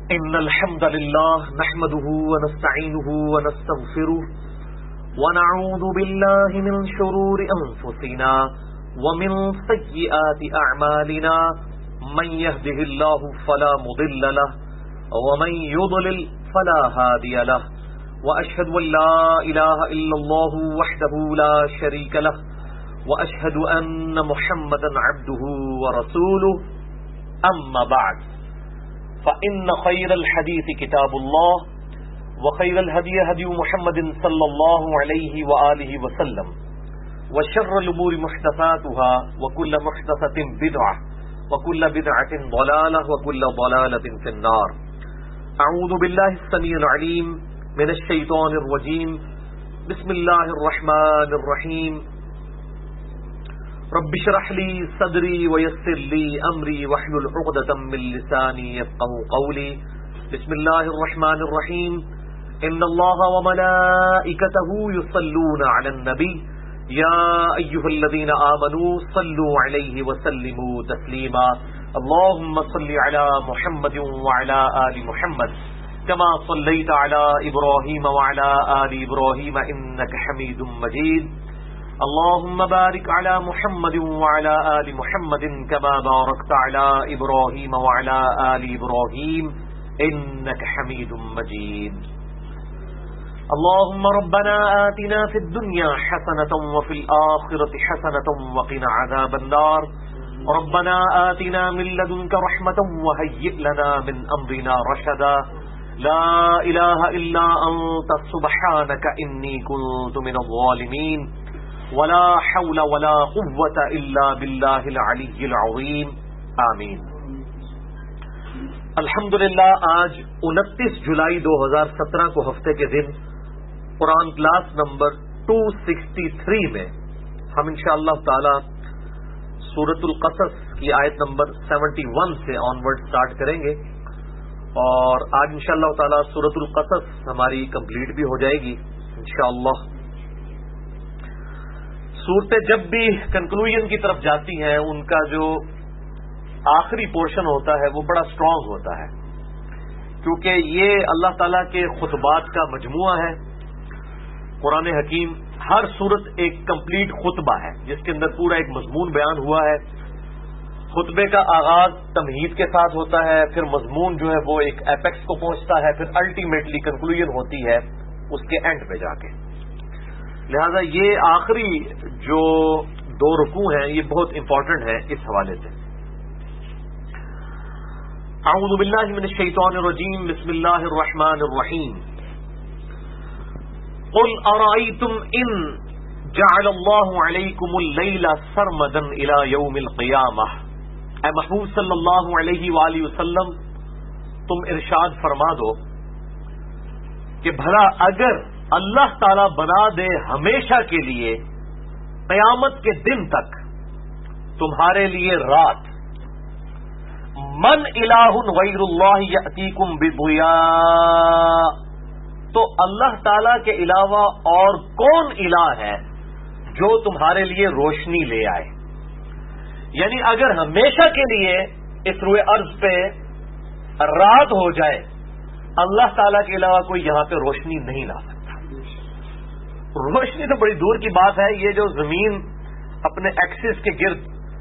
إن الحمد لله نحمده ونستعينه ونستغفره ونعوذ بالله من شرور أنفسنا ومن سيئات أعمالنا من يهده الله فلا مضل له ومن يضلل فلا هادي له وأشهد أن لا إله إلا الله وحده لا شريك له وأشهد أن محمدا عبده ورسوله أما بعد فإن خير الحديث كتاب الله وخير الهدي هدي محمد صلى الله عليه وآله وسلم وشر الأمور محدثاتها وكل محدثة بدعة وكل بدعة ضلالة وكل ضلالة في النار. أعوذ بالله السميع العليم من الشيطان الرجيم. بسم الله الرحمن الرحيم. رب اشرح لي صدري ويسر لي أمري واحلل عقدة من لساني يفقهوا قولي. بسم الله الرحمن الرحيم. إن الله وملائكته يصلون على النبي يا أيها الذين آمنوا صلوا عليه وسلموا تسليما. اللهم صل على محمد وعلى آل محمد كما صليت على إبراهيم وعلى آل إبراهيم إنك حميد مجيد. اللهم بارك على محمد وعلى آل محمد كما باركت على إبراهيم وعلى آل إبراهيم إنك حميد مجيد. اللهم ربنا آتنا في الدنيا حسنة وفي الآخرة حسنة وقنا عذاب النار. ربنا آتنا من لدنك رحمة وهيئ لنا من أمرنا رشدا. لا إله إلا أنت سبحانك إني كنت من الظالمين. ولا حول ولا قوة إلا بالله العلي العظيم. آمین. الحمدللہ آج 29 جولائی 2017 کو ہفتے کے دن قرآن کلاس نمبر 263 میں ہم انشاءاللہ تعالی سورۃ القصص کی آیت نمبر 71 سے آنورڈ سٹارٹ کریں گے، اور آج انشاءاللہ تعالی سورۃ القصص ہماری کمپلیٹ بھی ہو جائے گی انشاءاللہ. صورتیں جب بھی کنکلوژن کی طرف جاتی ہیں ان کا جو آخری پورشن ہوتا ہے وہ بڑا اسٹرانگ ہوتا ہے، کیونکہ یہ اللہ تعالیٰ کے خطبات کا مجموعہ ہے. قرآن حکیم ہر صورت ایک کمپلیٹ خطبہ ہے جس کے اندر پورا ایک مضمون بیان ہوا ہے. خطبے کا آغاز تمہید کے ساتھ ہوتا ہے، پھر مضمون جو ہے وہ ایک ایپیکس کو پہنچتا ہے، پھر الٹیمیٹلی کنکلوژن ہوتی ہے اس کے اینڈ پہ جا کے. لہذا یہ آخری جو 2 رکوع ہیں یہ بہت امپورٹنٹ ہیں اس حوالے سے. اعوذ باللہ من الشیطان الرجیم. بسم اللہ الرحمن الرحیم. قل ارأيتم ان جعل اللہ علیکم اللیل سرمدا الى یوم القیامہ. اے محبوب صلی اللہ علیہ وآلہ وسلم تم ارشاد فرما دو کہ بھلا اگر اللہ تعالی بنا دے ہمیشہ کے لیے قیامت کے دن تک تمہارے لیے رات، من الہ غیر اللہ یأتیکم بضیاء، تو اللہ تعالی کے علاوہ اور کون الہ ہے جو تمہارے لیے روشنی لے آئے؟ یعنی اگر ہمیشہ کے لیے اس روئے ارض پہ رات ہو جائے اللہ تعالی کے علاوہ کوئی یہاں پہ روشنی نہیں لا سکتا. روشنی تو بڑی دور کی بات ہے. یہ جو زمین اپنے ایکسس کے گرد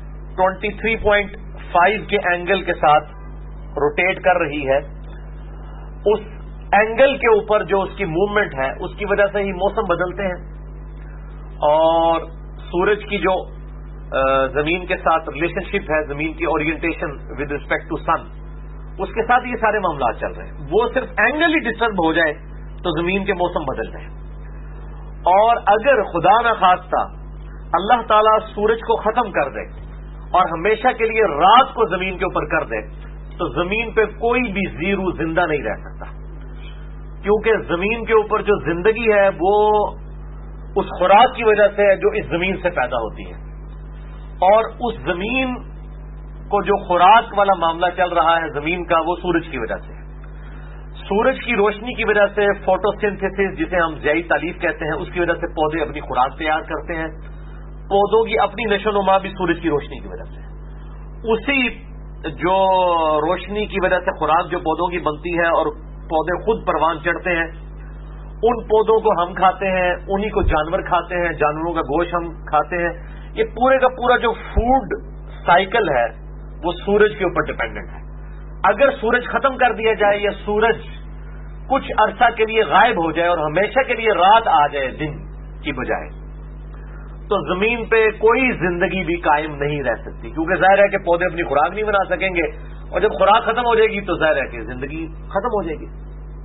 23.5 کے اینگل کے ساتھ روٹیٹ کر رہی ہے، اس اینگل کے اوپر جو اس کی موومنٹ ہے اس کی وجہ سے ہی موسم بدلتے ہیں، اور سورج کی جو زمین کے ساتھ ریلیشن شپ ہے، زمین کی orientation with respect to sun, اس کے ساتھ یہ سارے معاملات چل رہے ہیں. وہ صرف اینگل ہی ڈسٹرب ہو جائے تو زمین کے موسم بدل جائیں. اور اگر خدا نخواستہ اللہ تعالیٰ سورج کو ختم کر دے اور ہمیشہ کے لیے رات کو زمین کے اوپر کر دے تو زمین پہ کوئی بھی زیرو زندہ نہیں رہ سکتا، کیونکہ زمین کے اوپر جو زندگی ہے وہ اس خوراک کی وجہ سے ہے جو اس زمین سے پیدا ہوتی ہے، اور اس زمین کو جو خوراک والا معاملہ چل رہا ہے زمین کا وہ سورج کی وجہ سے ہے. سورج کی روشنی کی وجہ سے فوٹو سنتھیسس جسے ہم ضیائی تالیف کہتے ہیں اس کی وجہ سے پودے اپنی خوراک تیار کرتے ہیں. پودوں کی اپنی نشو و نما بھی سورج کی روشنی کی وجہ سے. اسی جو روشنی کی وجہ سے خوراک جو پودوں کی بنتی ہے اور پودے خود پروان چڑھتے ہیں، ان پودوں کو ہم کھاتے ہیں، انہی کو جانور کھاتے ہیں، جانوروں کا گوشت ہم کھاتے ہیں. یہ پورے کا پورا جو فوڈ سائیکل ہے وہ سورج کے اوپر ڈپینڈنٹ ہے. اگر سورج ختم کر دیا جائے یا سورج کچھ عرصہ کے لیے غائب ہو جائے اور ہمیشہ کے لیے رات آ جائے دن کی بجائے، تو زمین پہ کوئی زندگی بھی قائم نہیں رہ سکتی، کیونکہ ظاہر ہے کہ پودے اپنی خوراک نہیں بنا سکیں گے، اور جب خوراک ختم ہو جائے گی تو ظاہر ہے کہ زندگی ختم ہو جائے گی.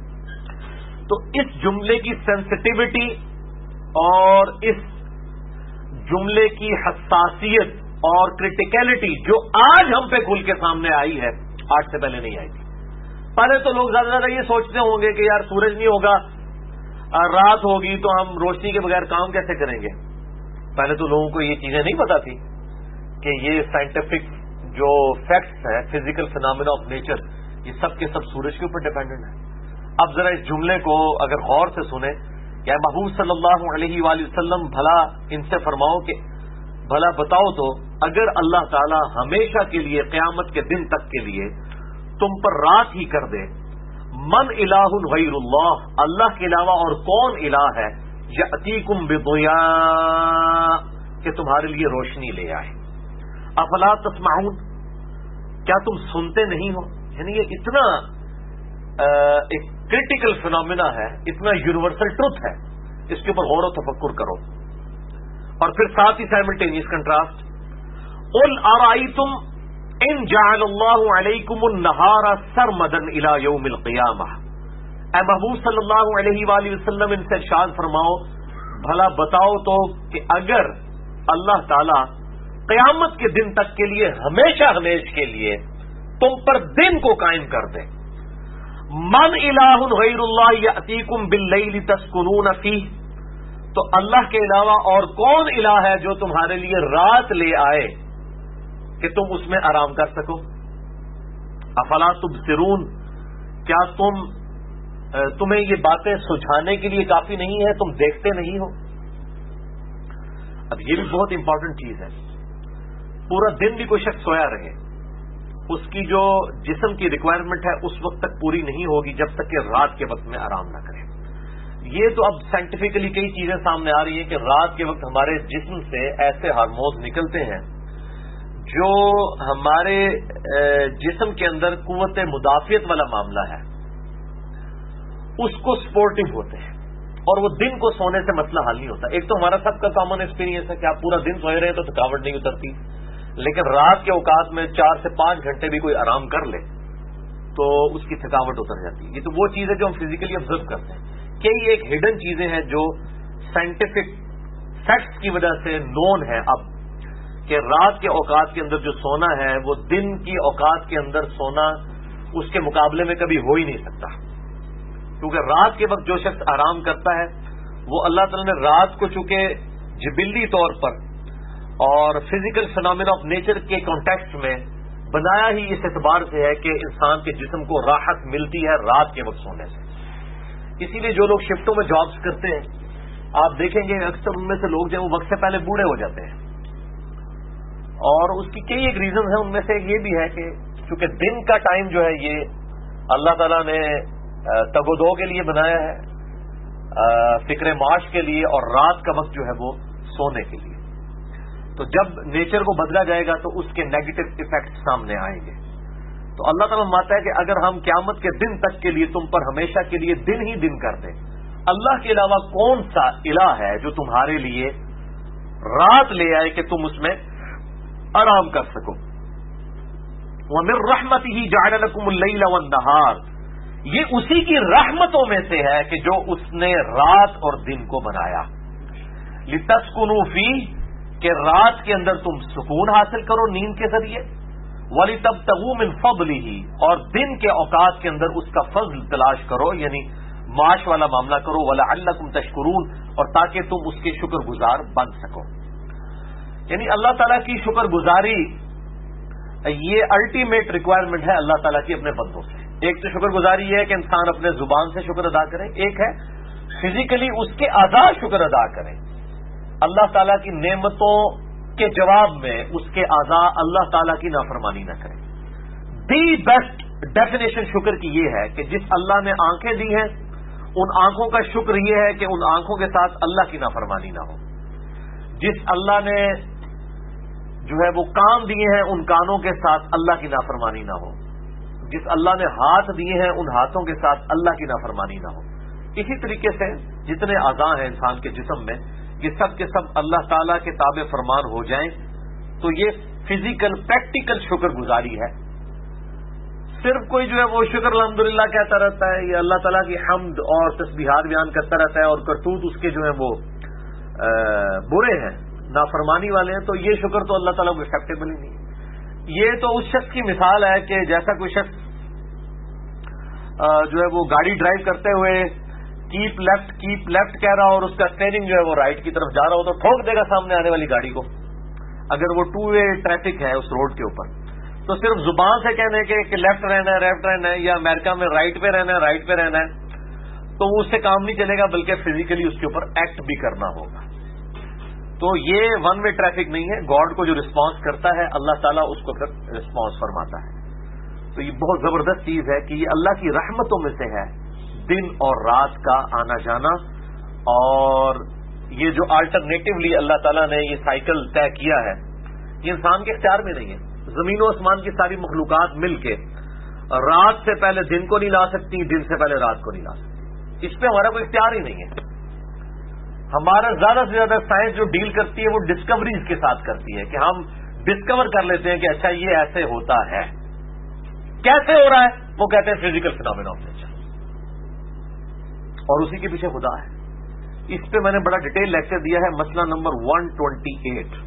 تو اس جملے کی سینسٹیوٹی اور اس جملے کی حساسیت اور کریٹیکلٹی جو آج ہم پہ کھل کے سامنے آئی ہے، آج سے پہلے نہیں آئی تھی. پہلے تو لوگ زیادہ زیادہ یہ سوچتے ہوں گے کہ یار سورج نہیں ہوگا، رات ہوگی تو ہم روشنی کے بغیر کام کیسے کریں گے. پہلے تو لوگوں کو یہ چیزیں نہیں پتا تھی کہ یہ سائنٹیفک جو فیکٹس ہے، فزیکل فینامنا آف نیچر، یہ سب کے سب سورج کے اوپر ڈیپینڈنٹ ہے. اب ذرا اس جملے کو اگر غور سے سنیں کہ محبوب صلی اللہ علیہ وآلہ وسلم بھلا ان سے فرماؤ کہ بھلا بتاؤ تو اگر اللہ تعالی ہمیشہ کے لیے قیامت کے دن تک کے لیے تم پر رات ہی کر دے، من الہ غیر اللہ، اللہ کے علاوہ اور کون الہ ہے، یأتیکم بضیاء، کہ تمہارے لیے روشنی لے آئے. افلا تسمعون، کیا تم سنتے نہیں ہو. یعنی یہ اتنا ایک کریٹیکل فینومینا ہے، اتنا یونیورسل ٹروتھ ہے، اس کے اوپر غور و تفکر کرو. اور پھر ساتھ ہی سائملٹینیس کنٹراسٹ، قل ارأیتم ان جعل اللہ علیکم النہار سرمدا الی یوم القیامہ. اے محبوب صلی اللہ علیہ وآلہ وسلم ان سے ارشاد فرماؤ بھلا بتاؤ تو کہ اگر اللہ تعالی قیامت کے دن تک کے لیے ہمیشہ ہمیش کے لیے تم پر دن کو قائم کر دے، من الہ غیر اللہ یأتیکم باللیل تسکنون فیہ، تو اللہ کے علاوہ اور کون الہ ہے جو تمہارے لیے رات لے آئے کہ تم اس میں آرام کر سکو. افلا تبصرون، کیا تمہیں یہ باتیں سجھانے کے لیے کافی نہیں ہے، تم دیکھتے نہیں ہو. اب یہ بھی بہت امپورٹنٹ چیز ہے. پورا دن بھی کوئی شخص سویا رہے، اس کی جو جسم کی ریکوائرمنٹ ہے اس وقت تک پوری نہیں ہوگی جب تک کہ رات کے وقت میں آرام نہ کرے. یہ تو اب سائنٹیفکلی کئی چیزیں سامنے آ رہی ہیں کہ رات کے وقت ہمارے جسم سے ایسے ہارمونز نکلتے ہیں جو ہمارے جسم کے اندر قوت مدافعت والا معاملہ ہے اس کو سپورٹو ہوتے ہیں، اور وہ دن کو سونے سے مسئلہ حل نہیں ہوتا. ایک تو ہمارا سب کا کامن ایکسپیرینس ہے کہ آپ پورا دن سوئے رہے تو تھکاوٹ نہیں اترتی، لیکن رات کے اوقات میں 4 سے 5 گھنٹے بھی کوئی آرام کر لے تو اس کی تھکاوٹ اتر جاتی ہے. یہ تو وہ چیز ہے جو ہم فزیکلی آبزرو کرتے ہیں. کئی ایک ہڈن چیزیں ہیں جو سائنٹیفک فیکٹس کی وجہ سے نون ہے اب، کہ رات کے اوقات کے اندر جو سونا ہے وہ دن کی اوقات کے اندر سونا اس کے مقابلے میں کبھی ہو ہی نہیں سکتا. کیونکہ رات کے وقت جو شخص آرام کرتا ہے وہ اللہ تعالیٰ نے رات کو چونکہ جبلی طور پر اور فزیکل فینومینا آف نیچر کے کانٹیکسٹ میں بنایا ہی اس اعتبار سے ہے کہ انسان کے جسم کو راحت ملتی ہے رات کے وقت سونے سے. اسی لیے جو لوگ شفٹوں میں جابز کرتے ہیں آپ دیکھیں گے اکثر ان میں سے لوگ جو وہ وقت سے پہلے بوڑھے ہو جاتے ہیں، اور اس کی کئی ایک ریزنز ہیں. ان میں سے یہ بھی ہے کہ چونکہ دن کا ٹائم جو ہے یہ اللہ تعالیٰ نے تگ و دو کے لیے بنایا ہے، فکر معاش کے لیے، اور رات کا وقت جو ہے وہ سونے کے لیے. تو جب نیچر کو بدلا جائے گا تو اس کے نیگیٹو ایفیکٹ سامنے آئیں گے. تو اللہ تعالیٰ مانتا ہے کہ اگر ہم قیامت کے دن تک کے لیے تم پر ہمیشہ کے لیے دن ہی دن کر دیں، اللہ کے علاوہ کون سا الہ ہے جو تمہارے لیے رات لے آئے کہ تم اس میں آرام کر سکو. وَمِن رَحْمَتِهِ جَعَلَ لَكُمُ اللَّيْلَ وَالنَّهَارَ، یہ اسی کی رحمتوں میں سے ہے کہ جو اس نے رات اور دن کو بنایا. لِتَسْكُنُوا فِيهِ، کہ رات کے اندر تم سکون حاصل کرو نیند کے ذریعے، وَلِتَبْتَغُوا مِن فَضْلِهِ، اور دن کے اوقات کے اندر اس کا فضل تلاش کرو، یعنی معاش والا معاملہ کرو، وَلَعَلَّكُمْ تَشْكُرُونَ، اور تاکہ تم اس کے شکر گزار بن سکو. یعنی اللہ تعالیٰ کی شکر گزاری یہ الٹیمیٹ ریکوائرمنٹ ہے اللہ تعالیٰ کی اپنے بندوں سے. ایک تو شکر گزاری یہ ہے کہ انسان اپنے زبان سے شکر ادا کرے، ایک ہے فزیکلی اس کے اعضاء شکر ادا کریں. اللہ تعالیٰ کی نعمتوں کے جواب میں اس کے اعضاء اللہ تعالیٰ کی نافرمانی نہ کریں. دی بیسٹ ڈیفینیشن شکر کی یہ ہے کہ جس اللہ نے آنکھیں دی ہیں ان آنکھوں کا شکر یہ ہے کہ ان آنکھوں کے ساتھ اللہ کی نافرمانی نہ ہو. جس اللہ نے جو ہے وہ کان دیے ہیں ان کانوں کے ساتھ اللہ کی نافرمانی نہ ہو. جس اللہ نے ہاتھ دیے ہیں ان ہاتھوں کے ساتھ اللہ کی نافرمانی نہ ہو. اسی طریقے سے جتنے اعضاء ہیں انسان کے جسم میں یہ سب کے سب اللہ تعالیٰ کے تابع فرمان ہو جائیں تو یہ فزیکل پریکٹیکل شکر گزاری ہے. صرف کوئی جو ہے وہ شکر الحمدللہ کہتا رہتا ہے یا اللہ تعالیٰ کی حمد اور تسبیحات بیان کرتا رہتا ہے اور کرتوت اس کے جو ہے وہ برے ہیں نافرمانی والے ہیں تو یہ شکر تو اللہ تعالیٰ کو ایکسیپٹیبل ہی نہیں ہے. یہ تو اس شخص کی مثال ہے کہ جیسا کوئی شخص جو ہے وہ گاڑی ڈرائیو کرتے ہوئے کیپ لیفٹ کہہ رہا اور اس کا اسٹیئرنگ جو ہے وہ رائٹ کی طرف جا رہا ہو تو ٹھوک دے گا سامنے آنے والی گاڑی کو اگر وہ 2 وے ٹریفک ہے اس روڈ کے اوپر. تو صرف زبان سے کہنے کے کہ لیفٹ رہنا ہے لیفٹ رہنا ہے یا امریکہ میں رائٹ پہ رہنا ہے رائٹ پہ رہنا ہے تو اس سے کام نہیں چلے گا بلکہ فزیکلی اس کے اوپر ایکٹ بھی کرنا ہوگا. تو یہ 1 وے ٹریفک نہیں ہے. گاڈ کو جو رسپانس کرتا ہے اللہ تعالیٰ اس کو پھر رسپانس فرماتا ہے. تو یہ بہت زبردست چیز ہے کہ یہ اللہ کی رحمتوں میں سے ہے دن اور رات کا آنا جانا. اور یہ جو آلٹرنیٹولی اللہ تعالیٰ نے یہ سائیکل طے کیا ہے یہ انسان کے اختیار میں نہیں ہے. زمین و آسمان کی ساری مخلوقات مل کے رات سے پہلے دن کو نہیں لا سکتی دن سے پہلے رات کو نہیں لا سکتی. اس پہ ہمارا کوئی اختیار ہی نہیں ہے. ہمارا زیادہ سے زیادہ سائنس جو ڈیل کرتی ہے وہ ڈسکوریز کے ساتھ کرتی ہے کہ ہم ڈسکور کر لیتے ہیں کہ اچھا یہ ایسے ہوتا ہے. کیسے ہو رہا ہے وہ کہتے ہیں فزیکل فینومینا آف نیچر اور اسی کے پیچھے خدا ہے. اس پہ میں نے بڑا ڈیٹیل لیکچر دیا ہے. مسئلہ نمبر 128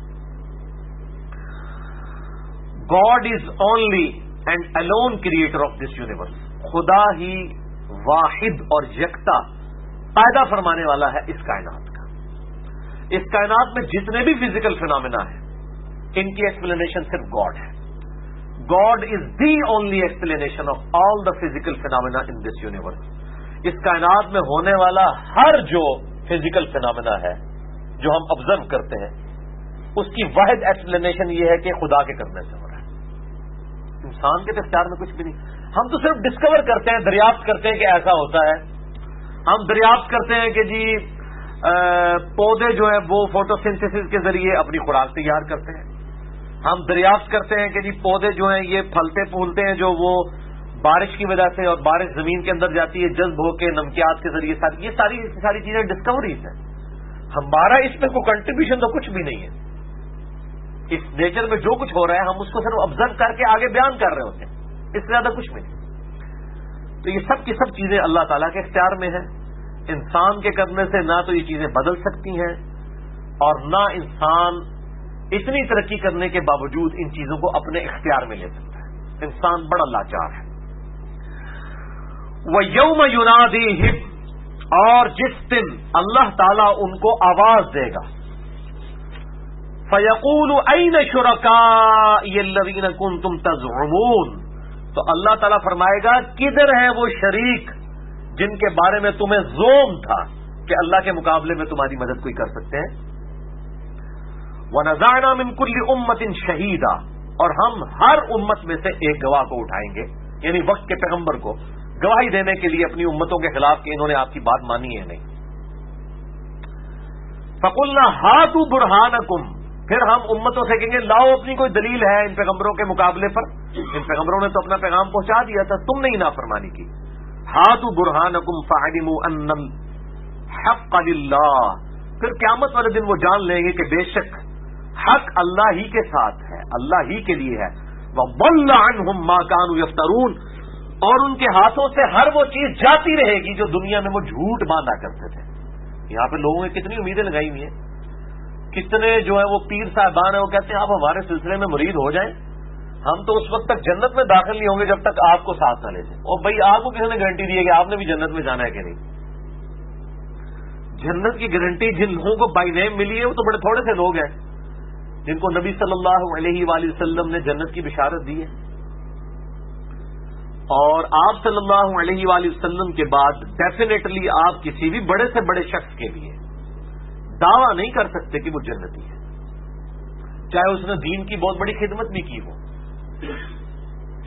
God is only and alone creator of this universe. خدا ہی واحد اور یکتا پیدا فرمانے والا ہے اس کائنات کا. اس کائنات میں جتنے بھی فزیکل فینومینا ہیں ان کی ایکسپلینیشن صرف گاڈ ہے. God is the only explanation of all the physical phenomena in this universe. اس کائنات میں ہونے والا ہر جو فزیکل فینومینا ہے جو ہم آبزرو کرتے ہیں اس کی واحد ایکسپلینیشن یہ ہے کہ خدا کے کرنے سے ہو رہا ہے. انسان کے اختیار میں کچھ بھی نہیں. ہم تو صرف ڈسکور کرتے ہیں دریافت کرتے ہیں کہ ایسا ہوتا ہے. ہم دریافت کرتے ہیں کہ جی پودے جو ہیں وہ فوٹوسنتھسس کے ذریعے اپنی خوراک تیار کرتے ہیں. ہم دریافت کرتے ہیں کہ جی پودے جو ہیں یہ پھلتے پھولتے ہیں جو وہ بارش کی وجہ سے اور بارش زمین کے اندر جاتی ہے جذب ہو کے نمکیات کے ذریعے یہ ساری چیزیں ڈسکوریز ہیں. ہمارا اس میں کوئی کنٹریبیوشن تو کچھ بھی نہیں ہے. اس نیچر میں جو کچھ ہو رہا ہے ہم اس کو صرف آبزرو کر کے آگے بیان کر رہے ہوتے ہیں. اس سے زیادہ کچھ بھی نہیں. تو یہ سب کی سب چیزیں اللہ تعالیٰ کے اختیار میں ہیں. انسان کے کرنے سے نہ تو یہ چیزیں بدل سکتی ہیں اور نہ انسان اتنی ترقی کرنے کے باوجود ان چیزوں کو اپنے اختیار میں لے سکتا ہے. انسان بڑا لاچار ہے. وَيَوْمَ يُنَادِيهِمْ اور جس دن اللہ تعالیٰ ان کو آواز دے گا فَيَقُولُ أَيْنَ شُرَكَائِيَ الَّذِينَ كُنتُمْ تَزْعُمُونَ تو اللہ تعالیٰ فرمائے گا کدھر ہیں وہ شریک جن کے بارے میں تمہیں زوم تھا کہ اللہ کے مقابلے میں تمہاری مدد کوئی کر سکتے ہیں. وَنَزَعْنَا مِنْ كُلِّ أُمَّةٍ شَهِيدًا اور ہم ہر امت میں سے ایک گواہ کو اٹھائیں گے یعنی وقت کے پیغمبر کو گواہی دینے کے لیے اپنی امتوں کے خلاف کہ انہوں نے آپ کی بات مانی ہے نہیں. فَقُلْنَا هَاتُوا بُرْهَانَكُمْ پھر ہم امتوں سے کہیں گے لاؤ اپنی کوئی دلیل ہے ان پیغمبروں کے مقابلے پر. ان پیغمبروں نے تو اپنا پیغام پہنچا دیا تھا تم نے ہی نافرمانی کی. ہاتھو برہانکم فعلموا ان الحق للہ پھر قیامت والے دن وہ جان لیں گے کہ بے شک حق اللہ ہی کے ساتھ ہے اللہ ہی کے لیے ہے. وضل عنہم ما كانوا یفترون اور ان کے ہاتھوں سے ہر وہ چیز جاتی رہے گی جو دنیا میں وہ جھوٹ باندھا کرتے تھے. یہاں پہ لوگوں نے کتنی امیدیں لگائی ہوئی ہیں. کتنے جو ہے وہ پیر صاحبان ہیں وہ کہتے ہیں آپ ہمارے سلسلے میں مرید ہو جائیں ہم تو اس وقت تک جنت میں داخل نہیں ہوں گے جب تک آپ کو ساتھ نہ لے جائیں. اور بھائی آپ کو کسی نے گارنٹی دی ہے کہ آپ نے بھی جنت میں جانا ہے کہ نہیں. جنت کی گارنٹی جن لوگوں کو بائی نیم ملی ہے وہ تو بڑے تھوڑے سے لوگ ہیں جن کو نبی صلی اللہ علیہ وآلہ وسلم نے جنت کی بشارت دی ہے. اور آپ صلی اللہ علیہ وآلہ وسلم کے بعد ڈیفینیٹلی آپ کسی بھی بڑے سے بڑے شخص کے لیے دعویٰ نہیں کر سکتے کہ وہ جنتی ہے چاہے اس نے دین کی بہت بڑی خدمت بھی کی ہو.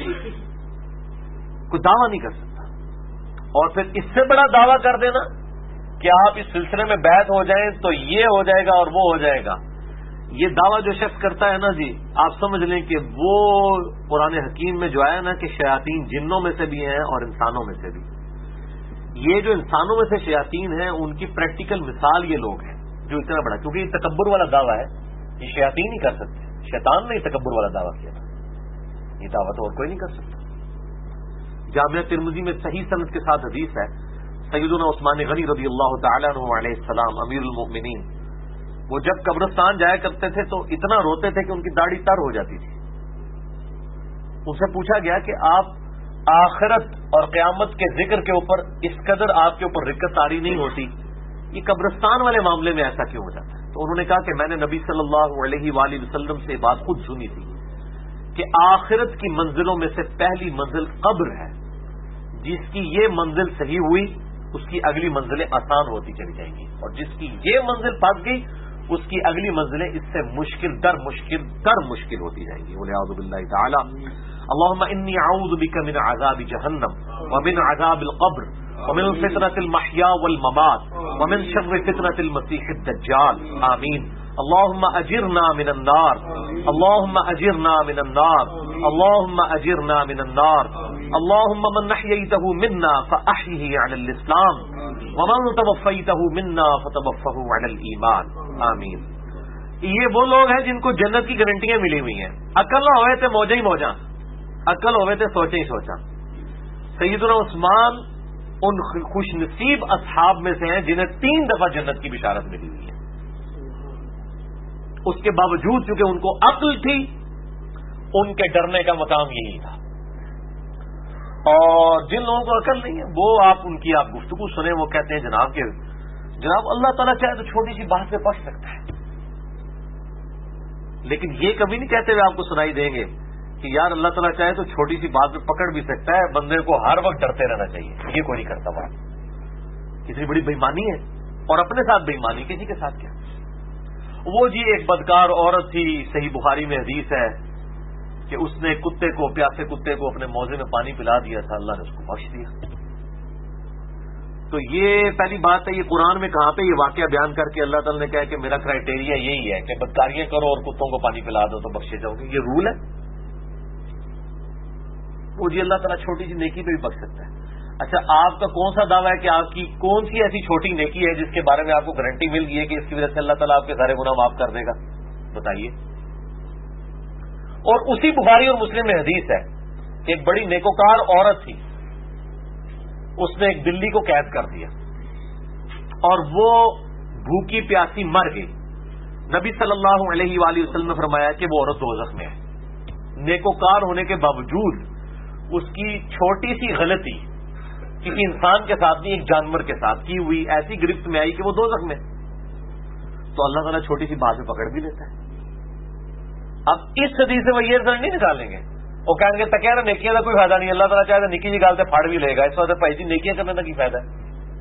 کوئی دعویٰ نہیں کر سکتا. اور پھر اس سے بڑا دعویٰ کر دینا کہ آپ اس سلسلے میں بیعت ہو جائیں تو یہ ہو جائے گا اور وہ ہو جائے گا، یہ دعویٰ جو شخص کرتا ہے نا جی، آپ سمجھ لیں کہ وہ قرآن حکیم میں جو آیا نا کہ شیاطین جنوں میں سے بھی ہیں اور انسانوں میں سے بھی. یہ جو انسانوں میں سے شیاطین ہیں ان کی پریکٹیکل مثال یہ لوگ ہیں جو اتنا بڑا، کیونکہ یہ تکبر والا دعویٰ ہے، یہ شیاطین ہی کر سکتے ہیں. شیطان نے تکبر والا دعویٰ کیا تھا، یہ دعویٰ تو اور کوئی نہیں کر سکتا. جامعہ ترمذی میں صحیح سند کے ساتھ حدیث ہے، سیدنا عثمان غنی رضی اللہ تعالیٰ عنہ علیہ السلام امیر المؤمنین، وہ جب قبرستان جایا کرتے تھے تو اتنا روتے تھے کہ ان کی داڑھی تر ہو جاتی تھی. ان سے پوچھا گیا کہ آپ آخرت اور قیامت کے ذکر کے اوپر اس قدر آپ کے اوپر رکت طاری نہیں ہوتی، یہ قبرستان والے معاملے میں ایسا کیوں ہو جاتا ہے؟ تو انہوں نے کہا کہ میں نے نبی صلی اللہ علیہ وآلہ وسلم سے بات خود سنی تھی کہ آخرت کی منزلوں میں سے پہلی منزل قبر ہے، جس کی یہ منزل صحیح ہوئی اس کی اگلی منزلیں آسان ہوتی چلی جائیں گی، اور جس کی یہ منزل پھنس گئی اس کی اگلی منزلیں اس سے مشکل در مشکل ہوتی جائیں گی. والعیاذ باللہ تعالی. اللهم انی اعوذ بک من عذاب جہنم ومن عذاب القبر ومن فتنة المحیا والممات ومن شر فتنة المسیح الدجال. آمین. اللهم اجرنا من النار، اللهم اجرنا من النار، اللهم اجرنا من النار. اللهم من احييته منا فاحيه على الاسلام ومن توفيته منا فتوفه على الايمان. آمین. یہ وہ لوگ ہیں جن کو جنت کی گارنٹیاں ملی ہوئی ہیں. عقل نہ ہوئے تھے موجہ ہی موجہ، عقل ہوئے تھے سوچے ہی سوچا. سیدنا عثمان ان خوش نصیب اصحاب میں سے ہیں جنہیں 3 دفعہ جنت کی بشارت ملی ہوئی ہے. اس کے باوجود چونکہ ان کو عقل تھی، ان کے ڈرنے کا مقام یہی تھا. اور جن لوگوں کو عقل نہیں ہے وہ آپ ان کی آپ گفتگو سنیں، وہ کہتے ہیں جناب اللہ تعالیٰ چاہے تو چھوٹی سی بات سے بچ سکتا ہے، لیکن یہ کبھی نہیں کہتے ہوئے آپ کو سنائی دیں گے کہ یار اللہ تعالیٰ چاہے تو چھوٹی سی بات پہ پکڑ بھی سکتا ہے، بندے کو ہر وقت ڈرتے رہنا چاہیے. یہ کوئی نہیں کرتا بات. کسی بڑی بےایمانی ہے، اور اپنے ساتھ بےایمانی کسی کے ساتھ کیا. وہ جی ایک بدکار عورت تھی، صحیح بخاری میں حدیث ہے کہ اس نے پیاسے کتے کو اپنے موزے میں پانی پلا دیا تھا، اللہ نے اس کو بخش دیا. تو یہ پہلی بات ہے، یہ قرآن میں کہاں پہ یہ واقعہ بیان کر کے اللہ تعالیٰ نے کہا کہ میرا کرائٹیریا یہی ہے کہ بدکاریاں کرو اور کتوں کو پانی پلا دو تو بخشے جاؤ گے، یہ رول ہے. وہ جی اللہ تعالیٰ چھوٹی سی نیکی پہ بھی بخش سکتا ہے. اچھا آپ کا کون سا دعویٰ ہے کہ آپ کی کون سی ایسی چھوٹی نیکی ہے جس کے بارے میں آپ کو گارنٹی مل گئی ہے کہ اس کی وجہ سے اللہ تعالیٰ آپ کے سارے گناہ معاف کر دے گا؟ بتائیے. اور اسی بخاری اور مسلم میں حدیث ہے کہ ایک بڑی نیکوکار عورت تھی، اس نے ایک بلی کو قید کر دیا اور وہ بھوکی پیاسی مر گئی. نبی صلی اللہ علیہ وآلہ وسلم نے فرمایا کہ وہ عورت دوزخ میں ہے. نیکوکار ہونے کے باوجود اس کی چھوٹی سی غلطی کسی انسان کے ساتھ نہیں، ایک جانور کے ساتھ کی ہوئی ایسی گرفت میں آئی کہ وہ دوزخ میں. تو اللہ تعالیٰ چھوٹی سی بات میں پکڑ بھی لیتا ہے. اب اس حدیث سے وہ یہ رزلٹ نہیں نکالیں گے، وہ کہیں گے تکیا نیکیاں کا کوئی فائدہ نہیں، اللہ تعالیٰ چاہے تو نکی نکال سے پھاڑ بھی لے گا، اس وجہ سے پیسی نیکیاں کرنے کا کی فائدہ ہے.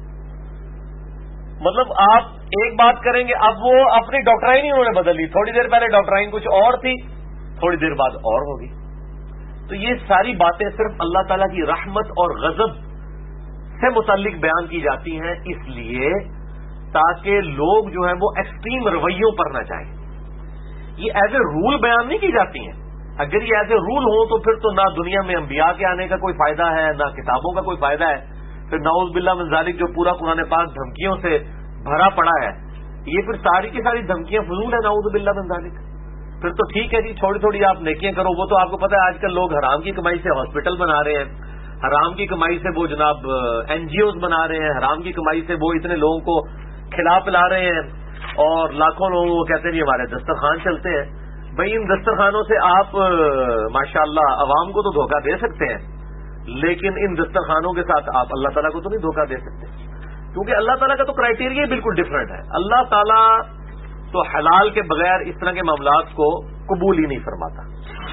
مطلب آپ ایک بات کریں گے، اب وہ اپنی ڈاکٹرائن ہی انہوں نے بدل لی. تھوڑی دیر پہلے ڈاکٹرائن کچھ اور تھی، تھوڑی دیر بعد اور ہوگی. تو یہ ساری باتیں صرف اللہ تعالیٰ کی رحمت اور غضب سے متعلق بیان کی جاتی ہیں، اس لیے تاکہ لوگ جو ہیں وہ ایکسٹریم رویوں پر نہ جائیں. یہ ایز اے رول بیان نہیں کی جاتی ہیں. اگر یہ ایز اے رول ہو تو پھر تو نہ دنیا میں انبیاء کے آنے کا کوئی فائدہ ہے، نہ کتابوں کا کوئی فائدہ ہے. پھر نعوذ باللہ من ذالک جو پورا قرآن پاک دھمکیوں سے بھرا پڑا ہے، یہ پھر ساری کی ساری دھمکیاں فضول ہیں. نعوذ باللہ من ذالک. پھر تو ٹھیک ہے جی تھوڑی تھوڑی آپ نیکیاں کرو، وہ تو آپ کو پتا ہے آج کل لوگ حرام کی کمائی سے ہاسپٹل بنا رہے ہیں، حرام کی کمائی سے وہ جناب این جی اوز بنا رہے ہیں، حرام کی کمائی سے وہ اتنے لوگوں کو کھلا پلا رہے ہیں، اور لاکھوں لوگ وہ کہتے ہیں ہمارے دسترخوان چلتے ہیں. بھائی ان دسترخوانوں سے آپ ماشاءاللہ عوام کو تو دھوکہ دے سکتے ہیں، لیکن ان دسترخوانوں کے ساتھ آپ اللہ تعالیٰ کو تو نہیں دھوکہ دے سکتے، کیونکہ اللہ تعالیٰ کا تو کرائٹیریا بالکل ڈفرینٹ ہے. اللہ تعالیٰ تو حلال کے بغیر اس طرح کے معاملات کو قبول ہی نہیں فرماتا.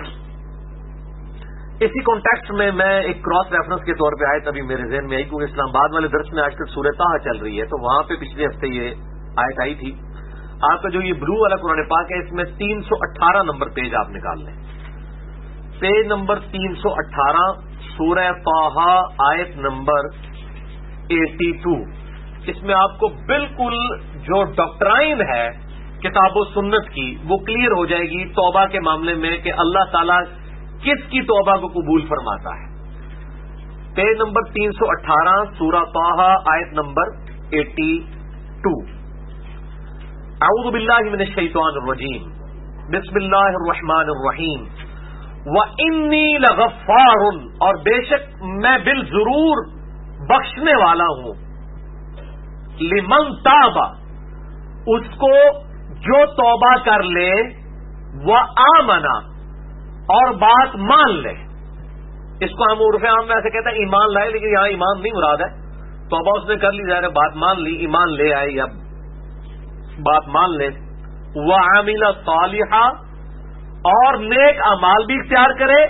اسی کانٹیکسٹ میں ایک کراس ریفرنس کے طور پہ آیت ابھی میرے ذہن میں آئی، کیونکہ اسلام آباد والے درس میں آج کل سورہ طٰ چل رہی ہے، تو وہاں پہ پچھلے ہفتے یہ آیت آئی تھی. آپ کا جو یہ بلو والا قرآن پاک ہے، اس میں 318 نمبر پیج آپ نکال لیں. پیج نمبر 318 سورہ طٰہٰ آیت نمبر 82. اس میں آپ کو بالکل جو ڈاکٹرائن ہے کتاب و سنت کی وہ کلیئر ہو جائے گی توبہ کے معاملے میں کہ اللہ تعالیٰ کس کی توبہ کو قبول فرماتا ہے. پیج نمبر 318 سورہ طٰہٰ آیت نمبر 82. اعوذ باللہ من الشیطان الرجیم بسم اللہ الرحمن الرحیم. وَإِنِّي لَغَفَّارٌ اور بے شک میں بالضرور بخشنے والا ہوں لمن تاب اس کو جو توبہ کر لے وآمن اور بات مان لے. اس کو ہم عرف عام میں ایسے کہتے ہیں ایمان لائے, لیکن یہاں ایمان نہیں مراد ہے. توبہ اس نے کر لی, ظاہر ہے بات مان لی, ایمان لے آئے یا بات مان لے. وعمل صالحا اور نیک اعمال بھی اختیار کرے.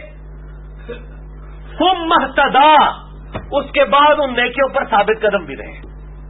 ثم اہتدی اس کے بعد ان نیکیوں پر ثابت قدم بھی رہے.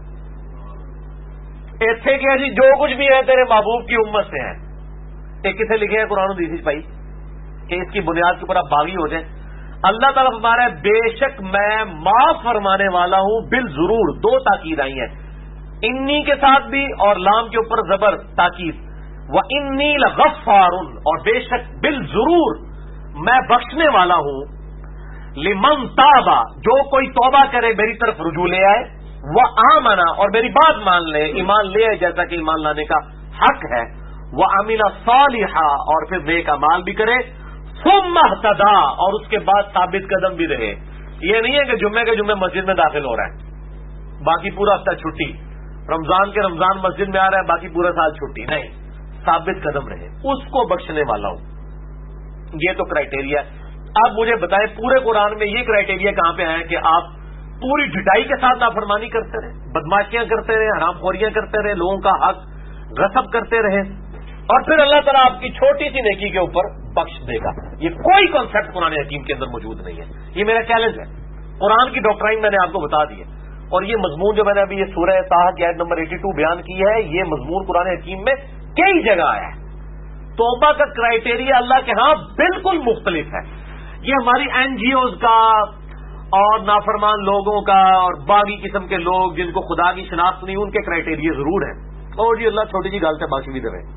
ایسے کہ جی جو کچھ بھی ہے تیرے محبوب کی امت سے ہے. ایک کسے لکھے ہیں قرآن و حدیث پائی کہ اس کی بنیاد کے اوپر آپ باغی ہو جائیں. اللہ تعالیٰ فرما رہا ہے بے شک میں معاف فرمانے والا ہوں بالضرور. دو تاکید آئی ہیں انی کے ساتھ بھی اور لام کے اوپر زبر تاکید. وَإِنِّي لَغَفَّارٌ اور بے شک بالضرور میں بخشنے والا ہوں لمن تاب جو کوئی توبہ کرے میری طرف رجوع لے آئے. وآمن اور میری بات مان لے, ایمان لے آئے جیسا کہ ایمان لانے کا حق ہے. وعمل صالحا اور پھر نیک اعمال بھی کرے. ثم اہتدی اور اس کے بعد ثابت قدم بھی رہے. یہ نہیں ہے کہ جمعے کے جمعے مسجد میں داخل ہو رہا ہے باقی پورا ہفتہ چھٹی, رمضان کے رمضان مسجد میں آ رہا ہے باقی پورا سال چھٹی. نہیں, ثابت قدم رہے. اس کو بخشنے والا ہوں. یہ تو کرائٹیریا. اب مجھے بتائیں پورے قرآن میں یہ کرائٹیریا کہاں پہ آئے کہ آپ پوری ڈٹائی کے ساتھ نافرمانی کرتے رہے, بدماشیاں کرتے رہے, حرام خوریاں کرتے رہے, لوگوں کا حق غصب کرتے رہے اور پھر اللہ تعالیٰ آپ کی چھوٹی سی نیکی کے اوپر بخش دے گا. یہ کوئی کانسیپٹ قرآن حکیم کے اندر موجود نہیں ہے. یہ میرا چیلنج ہے. قرآن کی ڈاکٹرائن میں نے آپ کو بتا دی ہے اور یہ مضمون جو میں نے ابھی یہ سورہ طٰہٰ کی آیت نمبر 82 بیان کی ہے, یہ مضمون قرآن حکیم میں کئی جگہ آیا ہے. توبہ کا کرائٹیریا اللہ کے ہاں بالکل مختلف ہے. یہ ہماری این جی اوز کا اور نافرمان لوگوں کا اور باغی قسم کے لوگ جن کو خدا کی شناخت نہیں ان کے کرائٹیریا ضرور ہیں. اور جی اللہ چھوٹی جی گل سے باقی بھی دے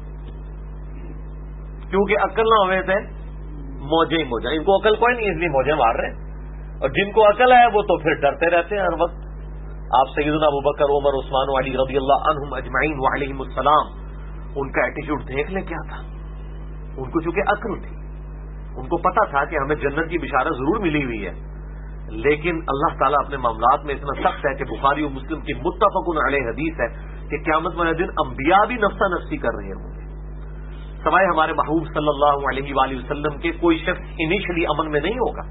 کیونکہ عقل نہ ہوئے تھے موجے ہی موجہ. ان کو عقل کوئی نہیں, اس لیے موجے مار رہے ہیں. اور جن کو عقل ہے وہ تو پھر ڈرتے رہتے ہیں ہر وقت. آپ سیدنا ابوبکر عمر عثمان علی رضی اللہ عنہم اجمعین وعلیہم السلام ان کا ایٹیچیوڈ دیکھ لیں کیا تھا. ان کو چونکہ عقل تھی, ان کو پتا تھا کہ ہمیں جنت کی بشارت ضرور ملی ہوئی ہے, لیکن اللہ تعالیٰ اپنے معاملات میں اتنا سخت ہے کہ بخاری و مسلم کی متفق علیہ حدیث ہے کہ قیامت والے دن انبیاء بھی نفسا نفسی کر رہے ہوں گے سوائے ہمارے محبوب صلی اللہ علیہ وآلہ وسلم کے. کوئی شخص انیشلی امن میں نہیں ہوگا.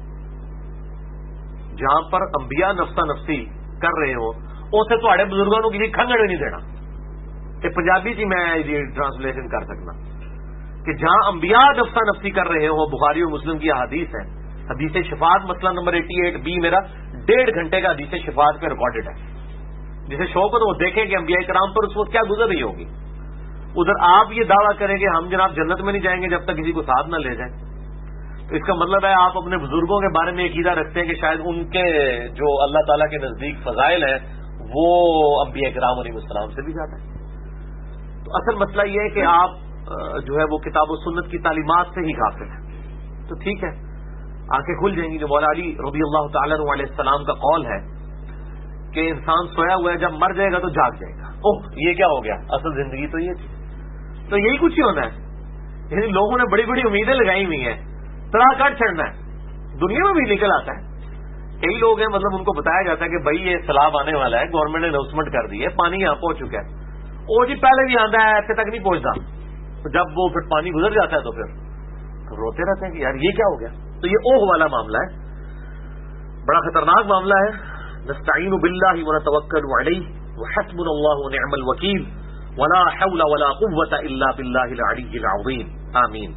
جہاں پر انبیاء نفسا نفسی کر رہے ہوں اسے تھوڑے بزرگوں کو کسی کھنگڑ نہیں دینا. یہ پنجابی جی میں ٹرانسلیشن کر سکنا کہ جہاں انبیاء نفسا نفسی کر رہے ہوں. بخاری و مسلم کی حدیث ہے, حدیث شفاعت مسئلہ نمبر 88B میرا 1.5 گھنٹے کا حدیث شفاعت پہ ریکارڈڈ ہے. جسے شوق ہو وہ دیکھیں کہ انبیاء کرام پر اس وقت کیا گزر رہی ہوگی. ادھر آپ یہ دعویٰ کریں کہ ہم جناب جنت میں نہیں جائیں گے جب تک کسی کو ساتھ نہ لے جائیں, تو اس کا مطلب ہے آپ اپنے بزرگوں کے بارے میں عقیدہ رکھتے ہیں کہ شاید ان کے جو اللہ تعالیٰ کے نزدیک فضائل ہیں وہ انبیاء کرام علیہ السلام سے بھی زیادہ ہے. تو اصل مسئلہ یہ ہے کہ آپ جو ہے وہ کتاب و سنت کی تعلیمات سے ہی غافل ہیں. تو ٹھیک ہے, آنکھیں کھل جائیں گی. جو مولا علی رضی اللہ تعالیٰ عنہ علیہ السلام کا قول ہے کہ انسان سویا ہوا ہے, جب مر جائے گا تو جاگ جائے گا. اوہ یہ کیا ہو گیا, اصل زندگی تو یہ تھی. تو یہی کچھ ہی ہونا ہے. یعنی لوگوں نے بڑی بڑی امیدیں لگائی ہوئی ہیں, تڑا کٹ چڑھنا ہے. دنیا میں بھی نکل آتا ہے. کئی لوگ ہیں مطلب ان کو بتایا جاتا ہے کہ بھائی یہ سیلاب آنے والا ہے, گورنمنٹ نے اناؤنسمنٹ کر دی ہے, پانی یہاں پہنچ چکا ہے. وہ جی پہلے بھی آتا ہے ایسے تک نہیں پہنچتا. جب وہ پھر پانی گزر جاتا ہے تو پھر روتے رہتے ہیں کہ یار یہ کیا ہو گیا. تو یہ اوہ والا معاملہ ہے, بڑا خطرناک معاملہ ہے. نستعین باللہ ونتوکل علیہ وحسبنا اللہ ونعم الوکیل ولا حول ولا قوة الا باللہ العلی العظیم. آمین.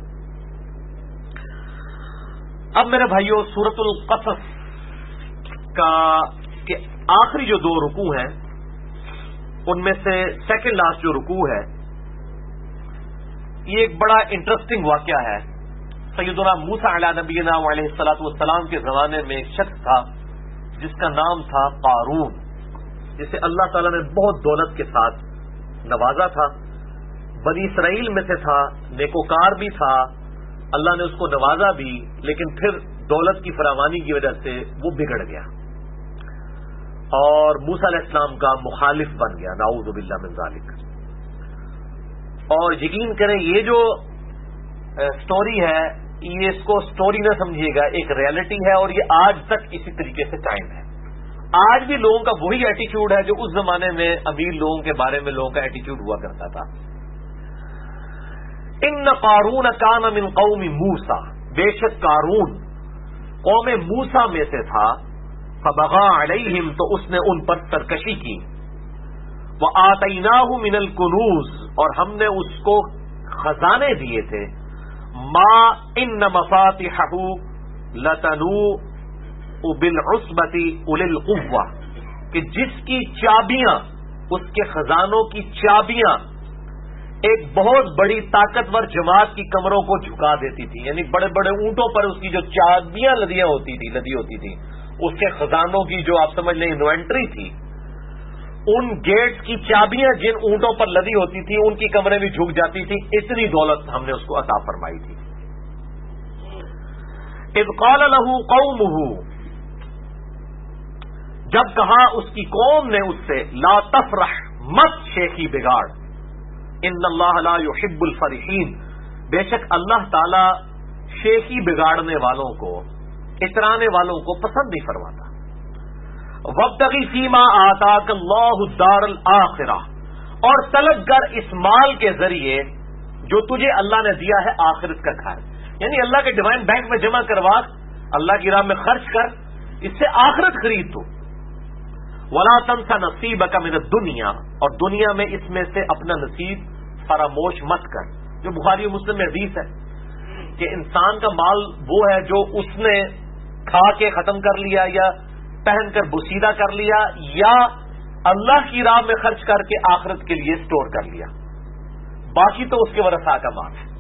اب میرے بھائیو سورۃ القصص کا کہ آخری جو 2 رکوع ہیں ان میں سے سیکنڈ لاسٹ جو رکوع ہے یہ ایک بڑا انٹرسٹنگ واقعہ ہے. سیدنا موسیٰ علیہ نبینا علیہ الصلوۃ والسلام کے زمانے میں ایک شخص تھا جس کا نام تھا قارون، جسے اللہ تعالیٰ نے بہت دولت کے ساتھ نوازا تھا، بنی اسرائیل میں سے تھا، نیکوکار بھی تھا، اللہ نے اس کو نوازا بھی، لیکن پھر دولت کی فراوانی کی وجہ سے وہ بگڑ گیا اور موسیٰ علیہ السلام کا مخالف بن گیا، نعوذ باللہ من ذالک۔ اور یقین کریں یہ جو سٹوری ہے، یہ اس کو سٹوری نہ سمجھیے گا، ایک ریالٹی ہے، اور یہ آج تک اسی طریقے سے قائم ہے۔ آج بھی لوگوں کا وہی ایٹیچیوڈ ہے جو اس زمانے میں امیر لوگوں کے بارے میں لوگوں کا ایٹیچیوڈ ہوا کرتا تھا۔ ان قارون کان من قوم موسیٰ، بے شک قارون قوم موسیٰ میں سے تھا، فبغى علیہم، تو اس نے ان پر سرکشی کی، وآتیناہ من الکنوز، اور ہم نے اس کو خزانے دیے تھے، ما ان مفاتحہ لتنوء بالعصبۃ اولي القوہ، کہ جس کی چابیاں، اس کے خزانوں کی چابیاں ایک بہت بڑی طاقتور جماعت کی کمروں کو جھکا دیتی تھی، یعنی بڑے بڑے اونٹوں پر اس کی جو چابیاں لدی ہوتی تھی، اس کے خزانوں کی جو آپ سمجھ لیں انوینٹری تھی، ان گیٹس کی چابیاں جن اونٹوں پر لدی ہوتی تھی ان کی کمریں بھی جھک جاتی تھی، اتنی دولت ہم نے اس کو عطا فرمائی تھی۔ اذ قال له قومه، جب کہا اس کی قوم نے اس سے، لا تفرح، مت شیخی بگاڑ، ان اللہ لا يحب الفرحین، بے شک اللہ تعالی شیخی بگاڑنے والوں کو، اترانے والوں کو پسند نہیں فرماتا۔ وابتغی فیما آتاک اللہ الدار الآخرہ، اور طلب کر اس مال کے ذریعے جو تجھے اللہ نے دیا ہے آخرت کا گھر، یعنی اللہ کے ڈیوائن بینک میں جمع کروا، اللہ کی راہ میں خرچ کر، اس سے آخرت خرید تو۔ ولا تنس نصیبک من الدنیا، اور دنیا میں اس میں سے اپنا نصیب فراموش مت کر، جو بخاری و مسلم میں حدیث ہے کہ انسان کا مال وہ ہے جو اس نے کھا کے ختم کر لیا یا پہن کر بوسیدہ کر لیا یا اللہ کی راہ میں خرچ کر کے آخرت کے لیے سٹور کر لیا، باقی تو اس کے ورثاء کا مال ہے۔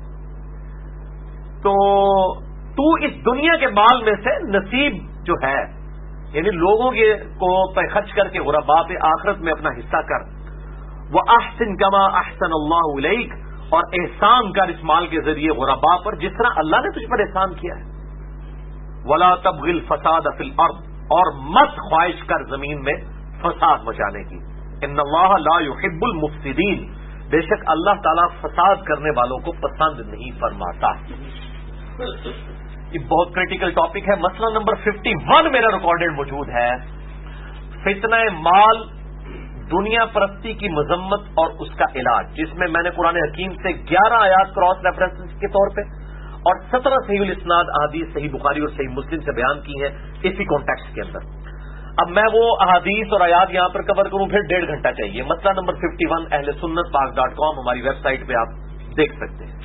تو اس دنیا کے مال میں سے نصیب جو ہے، یعنی لوگوں کو خرچ کر کے غرباء پہ آخرت میں اپنا حصہ کر، وَأَحْسِن كَمَا أَحْسَنَ اللَّهُ إِلَيْكَ، اور احسان کر اس مال کے ذریعے غرباء پر جس طرح اللہ نے تجھ پر احسان کیا ہے۔ وَلَا تَبْغِ الْفَسَادَ فِي الْأَرْضِ، اور مت خواہش کر زمین میں فساد مچانے کی، ان اللہ لا يحب المفسدین، بے شک اللہ تعالیٰ فساد کرنے والوں کو پسند نہیں فرماتا۔ یہ بہت کریٹیکل ٹاپک ہے۔ مسئلہ نمبر 51 میرا ریکارڈڈ موجود ہے، فتنہ مال، دنیا پرستی کی مذمت اور اس کا علاج، جس میں میں نے قرآن حکیم سے 11 آیات کراس ریفرنس کے طور پہ اور 17 صحیح الاسناد احادیث صحیح بخاری اور صحیح مسلم سے بیان کی ہیں اسی کانٹیکسٹ کے اندر۔ اب میں وہ احادیث اور آیات یہاں پر کور کروں پھر 1.5 گھنٹہ چاہیے۔ مسئلہ نمبر 51 اہل سنت پاک.com ہماری ویب سائٹ پہ آپ دیکھ سکتے ہیں۔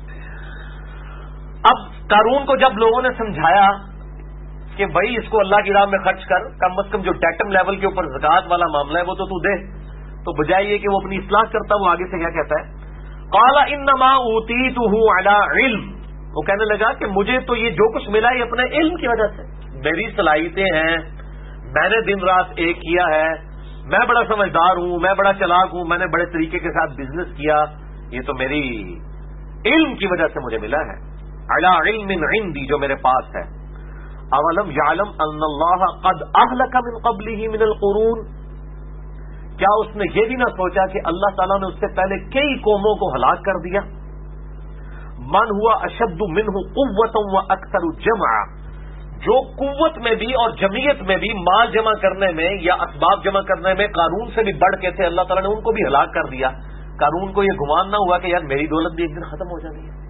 اب قارون کو جب لوگوں نے سمجھایا کہ بھائی اس کو اللہ کی راہ میں خرچ کر، کم از کم جو ڈیٹم لیول کے اوپر زکات والا معاملہ ہے وہ تو دے، تو بجائے یہ کہ وہ اپنی اصلاح کرتا، وہ آگے سے کیا کہتا ہے، قال انما اوتیتہ علی علم، وہ کہنے لگا کہ مجھے تو یہ جو کچھ ملا یہ اپنے علم کی وجہ سے، میری صلاحیتیں ہیں، میں نے دن رات ایک کیا ہے، میں بڑا سمجھدار ہوں، میں بڑا چلاک ہوں، میں نے بڑے طریقے کے ساتھ بزنس کیا، یہ تو میری علم کی وجہ سے مجھے ملا ہے، علی علم عندی، جو میرے پاس ہے۔ اولم یعلم ان اللہ قد اہلک من قبلہ من القرون، کیا اس نے یہ بھی نہ سوچا کہ اللہ تعالیٰ نے اس سے پہلے کئی قوموں کو ہلاک کر دیا، من ہوا اشد منہ قوۃ و اکثر جمعا، جو قوت میں بھی اور جمعیت میں بھی، مال جمع کرنے میں یا اسباب جمع کرنے میں قارون سے بھی بڑھ کے تھے، اللہ تعالیٰ نے ان کو بھی ہلاک کر دیا۔ قارون کو یہ گمان نہ ہوا کہ یار میری دولت بھی ایک دن ختم ہو جانی ہے۔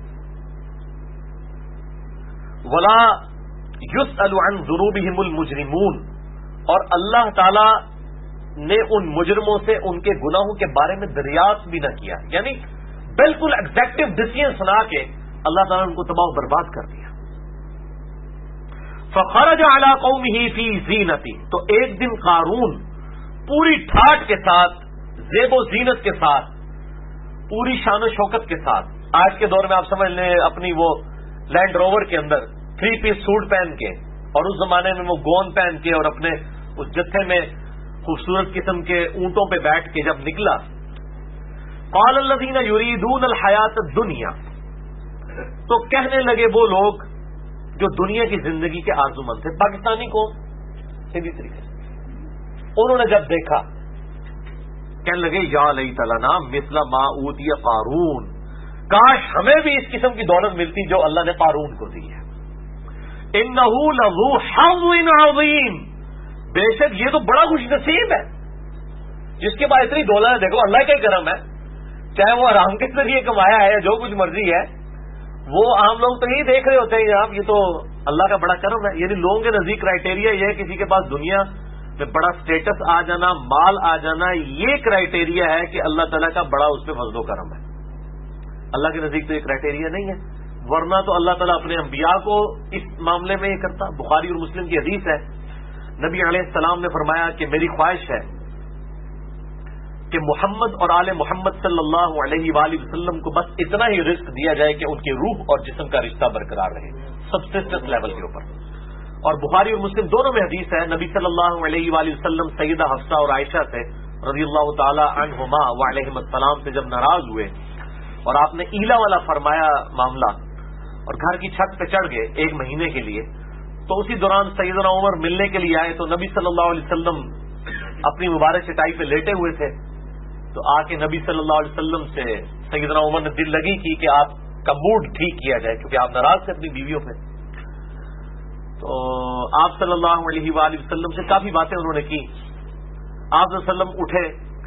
ولا یسأل عن ذنوبہم المجرمون، اور اللہ تعالی نے ان مجرموں سے ان کے گناہوں کے بارے میں دریافت بھی نہ کیا، یعنی بالکل ایگزیکٹو ڈیسیژن سنا کے اللہ تعالیٰ نے ان کو تباہ و برباد کر دیا۔ فخرج علی قومہ فی زینتی، تو ایک دن قارون پوری ٹھاٹ کے ساتھ، زیب و زینت کے ساتھ، پوری شان و شوکت کے ساتھ، آج کے دور میں آپ سمجھ لیں اپنی وہ لینڈ روور کے اندر 3 پیس سوٹ پہن کے، اور اس زمانے میں وہ گون پہن کے اور اپنے اس جتھے میں خوبصورت قسم کے اونٹوں پہ بیٹھ کے جب نکلا، قال الذین یریدون الحیات الدنیا، تو کہنے لگے وہ لوگ جو دنیا کی زندگی کے آرزومند تھے، پاکستانی کو سیدھی طریقے سے انہوں نے جب دیکھا کہنے لگے یا لیت لنا مثل ما اوتی قارون، کاش ہمیں بھی اس قسم کی دولت ملتی جو اللہ نے قارون کو دی ہے. انہ لذو حظ عظیم، بے شک یہ تو بڑا خوش نصیب ہے جس کے پاس اتنی دولت ہے. دیکھو اللہ کا ہی کرم ہے، چاہے وہ آرام کے ذریعے کمایا ہے جو کچھ مرضی ہے، وہ عام لوگ تو یہی دیکھ رہے ہوتے ہیں جناب یہ تو اللہ کا بڑا کرم ہے. یعنی لوگوں کے نزدیک کرائٹیریا یہ ہے کسی کے پاس دنیا میں بڑا سٹیٹس آ جانا، مال آ جانا، یہ کرائٹیریا ہے کہ اللہ تعالیٰ کا بڑا اس پہ فضل و کرم ہے. اللہ کے نزدیک تو یہ کرائٹیریا نہیں ہے، ورنہ تو اللہ تعالیٰ اپنے انبیاء کو اس معاملے میں یہ کرتا. بخاری اور مسلم کی حدیث ہے، نبی علیہ السلام نے فرمایا کہ میری خواہش ہے کہ محمد اور آل محمد صلی اللہ علیہ وآلہ وسلم کو بس اتنا ہی رزق دیا جائے کہ ان کے روح اور جسم کا رشتہ برقرار رہے، سبسسٹنس لیول کے اوپر. اور بخاری اور مسلم دونوں میں حدیث ہے، نبی صلی اللہ علیہ وآلہ وسلم سیدہ حفصہ اور عائشہ سے رضی اللہ تعالی عنہما وعلیہم السلام سے جب ناراض ہوئے اور آپ نے ایلا والا فرمایا معاملہ اور گھر کی چھت پہ چڑھ گئے 1 مہینے کے لیے، تو اسی دوران سیدنا عمر ملنے کے لیے آئے تو نبی صلی اللہ علیہ وسلم اپنی مبارک چٹائی پہ لیٹے ہوئے تھے. تو آ کے نبی صلی اللہ علیہ وسلم سے سیدنا عمر نے دل لگی کی کہ آپ کا موڈ ٹھیک کیا جائے کیونکہ آپ ناراض تھے اپنی بیویوں پہ. تو آپ صلی اللہ علیہ وآلہ وسلم سے کافی باتیں انہوں نے کی. آپ صلی اللہ علیہ وسلم اٹھے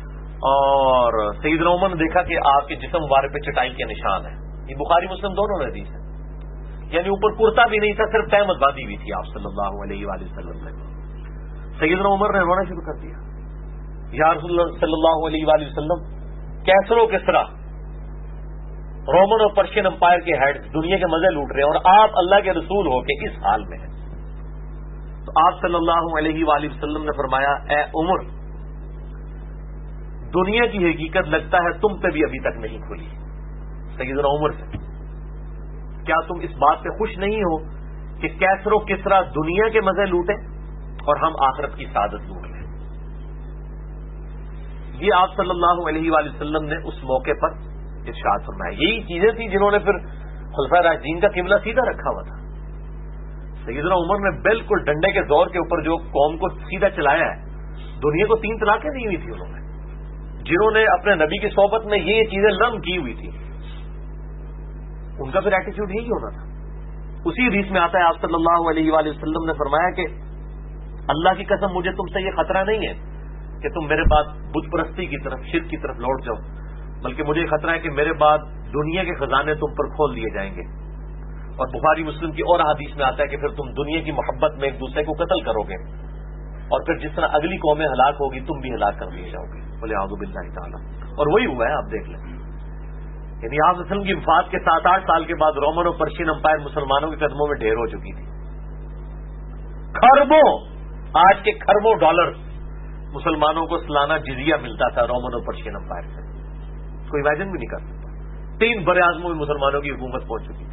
اور سیدنا عمر نے دیکھا کہ آپ کے جسم مبارک پہ چٹائی کے نشان ہیں. یہ بخاری مسلم دونوں نے حدیث ہے، یعنی اوپر کرتا بھی نہیں تھا، صرف تہمت باندھی ہوئی تھی آپ صلی اللہ علیہ وآلہ وسلم نے. سیدنا عمر نے رونا شروع کر دیا، یا رسول اللہ صلی اللہ علیہ وآلہ وسلم، کیسر و کسرا رومن اور پرشین امپائر کے ہیڈ دنیا کے مزے لوٹ رہے ہیں اور آپ اللہ کے رسول ہو کے اس حال میں ہیں. تو آپ صلی اللہ علیہ وآلہ وسلم نے فرمایا، اے عمر، دنیا کی حقیقت لگتا ہے تم پہ بھی ابھی تک نہیں کھلی. سیدنا عمر سے، کیا تم اس بات پہ خوش نہیں ہو کہ کیسر و کسرا دنیا کے مزے لوٹے اور ہم آخرت کی سعادت لوٹ لیں؟ یہ آپ صلی اللہ علیہ وآلہ وسلم نے اس موقع پر ارشاد فرمایا. یہی چیزیں تھیں جنہوں نے پھر خلفائے راشدین کا قبلہ سیدھا رکھا ہوا تھا. سیدنا عمر نے بالکل ڈنڈے کے زور کے اوپر جو قوم کو سیدھا چلایا ہے، دنیا کو 3 طلاقیں دی ہوئی تھی انہوں نے، جنہوں نے اپنے نبی کی صحبت میں یہ چیزیں لم کی ہوئی تھی، ان کا پھر ایٹیچیوڈ یہی ہونا تھا. اسی حدیث میں آتا ہے آپ صلی اللہ علیہ وآلہ وسلم نے فرمایا کہ اللہ کی قسم مجھے تم سے یہ خطرہ نہیں ہے کہ تم میرے بعد بت پرستی کی طرف، شرک کی طرف لوٹ جاؤ، بلکہ مجھے یہ خطرہ ہے کہ میرے بعد دنیا کے خزانے تم پر کھول دیے جائیں گے. اور بخاری مسلم کی اور حدیث میں آتا ہے کہ پھر تم دنیا کی محبت میں ایک دوسرے کو قتل کرو گے اور پھر جس طرح اگلی قومیں ہلاک ہوگی تم بھی ہلاک کر دیے جاؤ گے. بولے اعوذ باللہ تعالیٰ. اور وہی ہوا ہے، آپ دیکھ لیں. یعنی آپ وسلم کی وفات کے 7-8 سال کے بعد رومن اور پرشین امپائر مسلمانوں کے قدموں میں ڈھیر ہو چکی تھی. خربوں، آج کے خربوں ڈالر مسلمانوں کو سالانہ جزیہ ملتا تھا رومن اور پرشین امپائر سے. کوئی امیجن بھی نہیں کر سکتا. 3 براعظموں میں مسلمانوں کی حکومت پہنچ چکی تھی،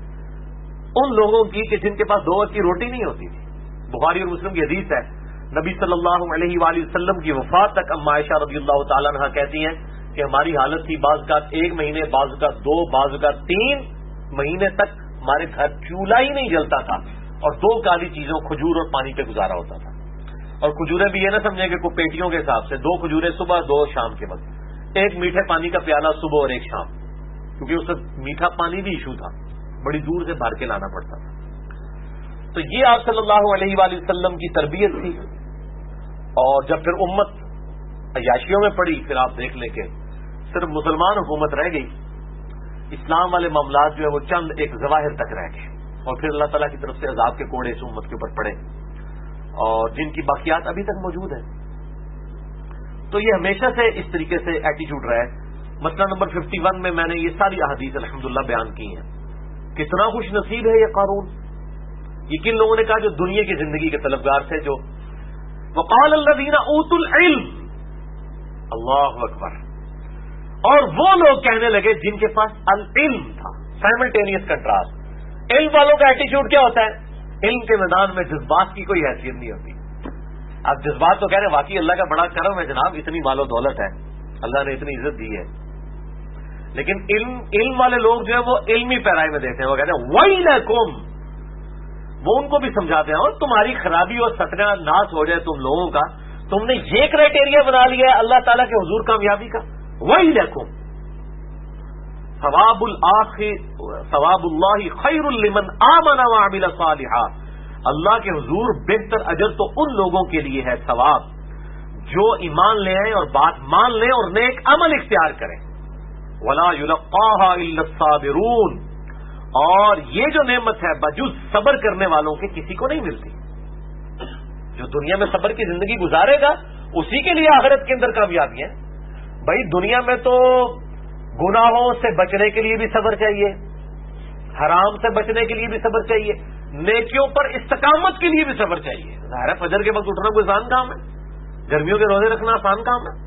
ان لوگوں کی کہ جن کے پاس 2 وقت کی روٹی نہیں ہوتی تھی. بخاری اور مسلم کی حدیث ہے، نبی صلی اللہ علیہ وآلہ وسلم کی وفات تک اما عائشہ رضی اللہ تعالیٰ عنہا کہتی ہیں کہ ہماری حالت تھی بعض اوقات 1 مہینے، بعض اوقات 2، بعض اوقات 3 مہینے تک ہمارے گھر چولہا ہی نہیں جلتا تھا اور 2 کالی چیزوں کھجور اور پانی پہ گزارا ہوتا تھا. اور کھجوریں بھی یہ نہ سمجھیں کہ کوئی پیٹیوں کے حساب سے، 2 کھجوریں صبح، 2 شام کے وقت، 1 میٹھے پانی کا پیالہ صبح اور 1 شام، کیونکہ اس وقت میٹھا پانی بھی ایشو تھا، بڑی دور سے بھر کے لانا پڑتا تھا. تو یہ آپ صلی اللہ علیہ وآلہ وسلم کی تربیت تھی. اور جب پھر امت عیاشیوں میں پڑی، پھر آپ دیکھ لیں کہ صرف مسلمان حکومت رہ گئی، اسلام والے معاملات جو ہے وہ چند ایک ظواہر تک رہ گئے، اور پھر اللہ تعالیٰ کی طرف سے عذاب کے کوڑے اس امت کے اوپر پڑے اور جن کی باقیات ابھی تک موجود ہیں. تو یہ ہمیشہ سے اس طریقے سے ایٹیچیوڈ رہا ہے. مسئلہ نمبر 51 میں میں نے یہ ساری احادیث الحمدللہ بیان کی ہیں. کتنا خوش نصیب ہے یہ قارون. یہ کن لوگوں نے کہا جو دنیا کی زندگی کے طلبگار تھے، جو وقال الذین اوتوا العلم، اللہ اکبر، اور وہ لوگ کہنے لگے جن کے پاس العلم تھا. سائملٹینیس کنٹراسٹ، علم والوں کا ایٹیچیوڈ کیا ہوتا ہے؟ علم کے میدان میں جذبات کی کوئی حیثیت نہیں ہوتی. اب جذبات تو کہہ رہے ہیں واقعی اللہ کا بڑا کرم ہے جناب، اتنی مال و دولت ہے، اللہ نے اتنی عزت دی ہے، لیکن علم والے لوگ جو ہیں وہ علمی پیرائی میں دیکھتے ہیں. وہ کہتے ہیں ویلکم، وہ ان کو بھی سمجھاتے ہیں اور تمہاری خرابی اور ستیہ ناش ہو جائے تم لوگوں کا، تم نے یہ کرائٹیریا بنا لیا ہے اللہ تعالیٰ کے حضور کامیابی کا. ویلکم ثواب اللہ خیر لمن آمن وعمل صالحا، اللہ کے حضور بہتر اجر تو ان لوگوں کے لیے ہے ثواب جو ایمان لے آئیں اور بات مان لیں اور نیک عمل اختیار کریں. ولا یلقاها الا الصابرون، اور یہ جو نعمت ہے بجز صبر کرنے والوں کے کسی کو نہیں ملتی. جو دنیا میں صبر کی زندگی گزارے گا اسی کے لیے آخرت کے اندر کامیابی ہے. بھائی دنیا میں تو گناہوں سے بچنے کے لیے بھی صبر چاہیے، حرام سے بچنے کے لیے بھی صبر چاہیے، نیکیوں پر استقامت کے لیے بھی صبر چاہیے. ظاہر ہے فجر کے وقت اٹھنا کوئی آسان کام ہے، گرمیوں کے روزے رکھنا آسان کام ہے،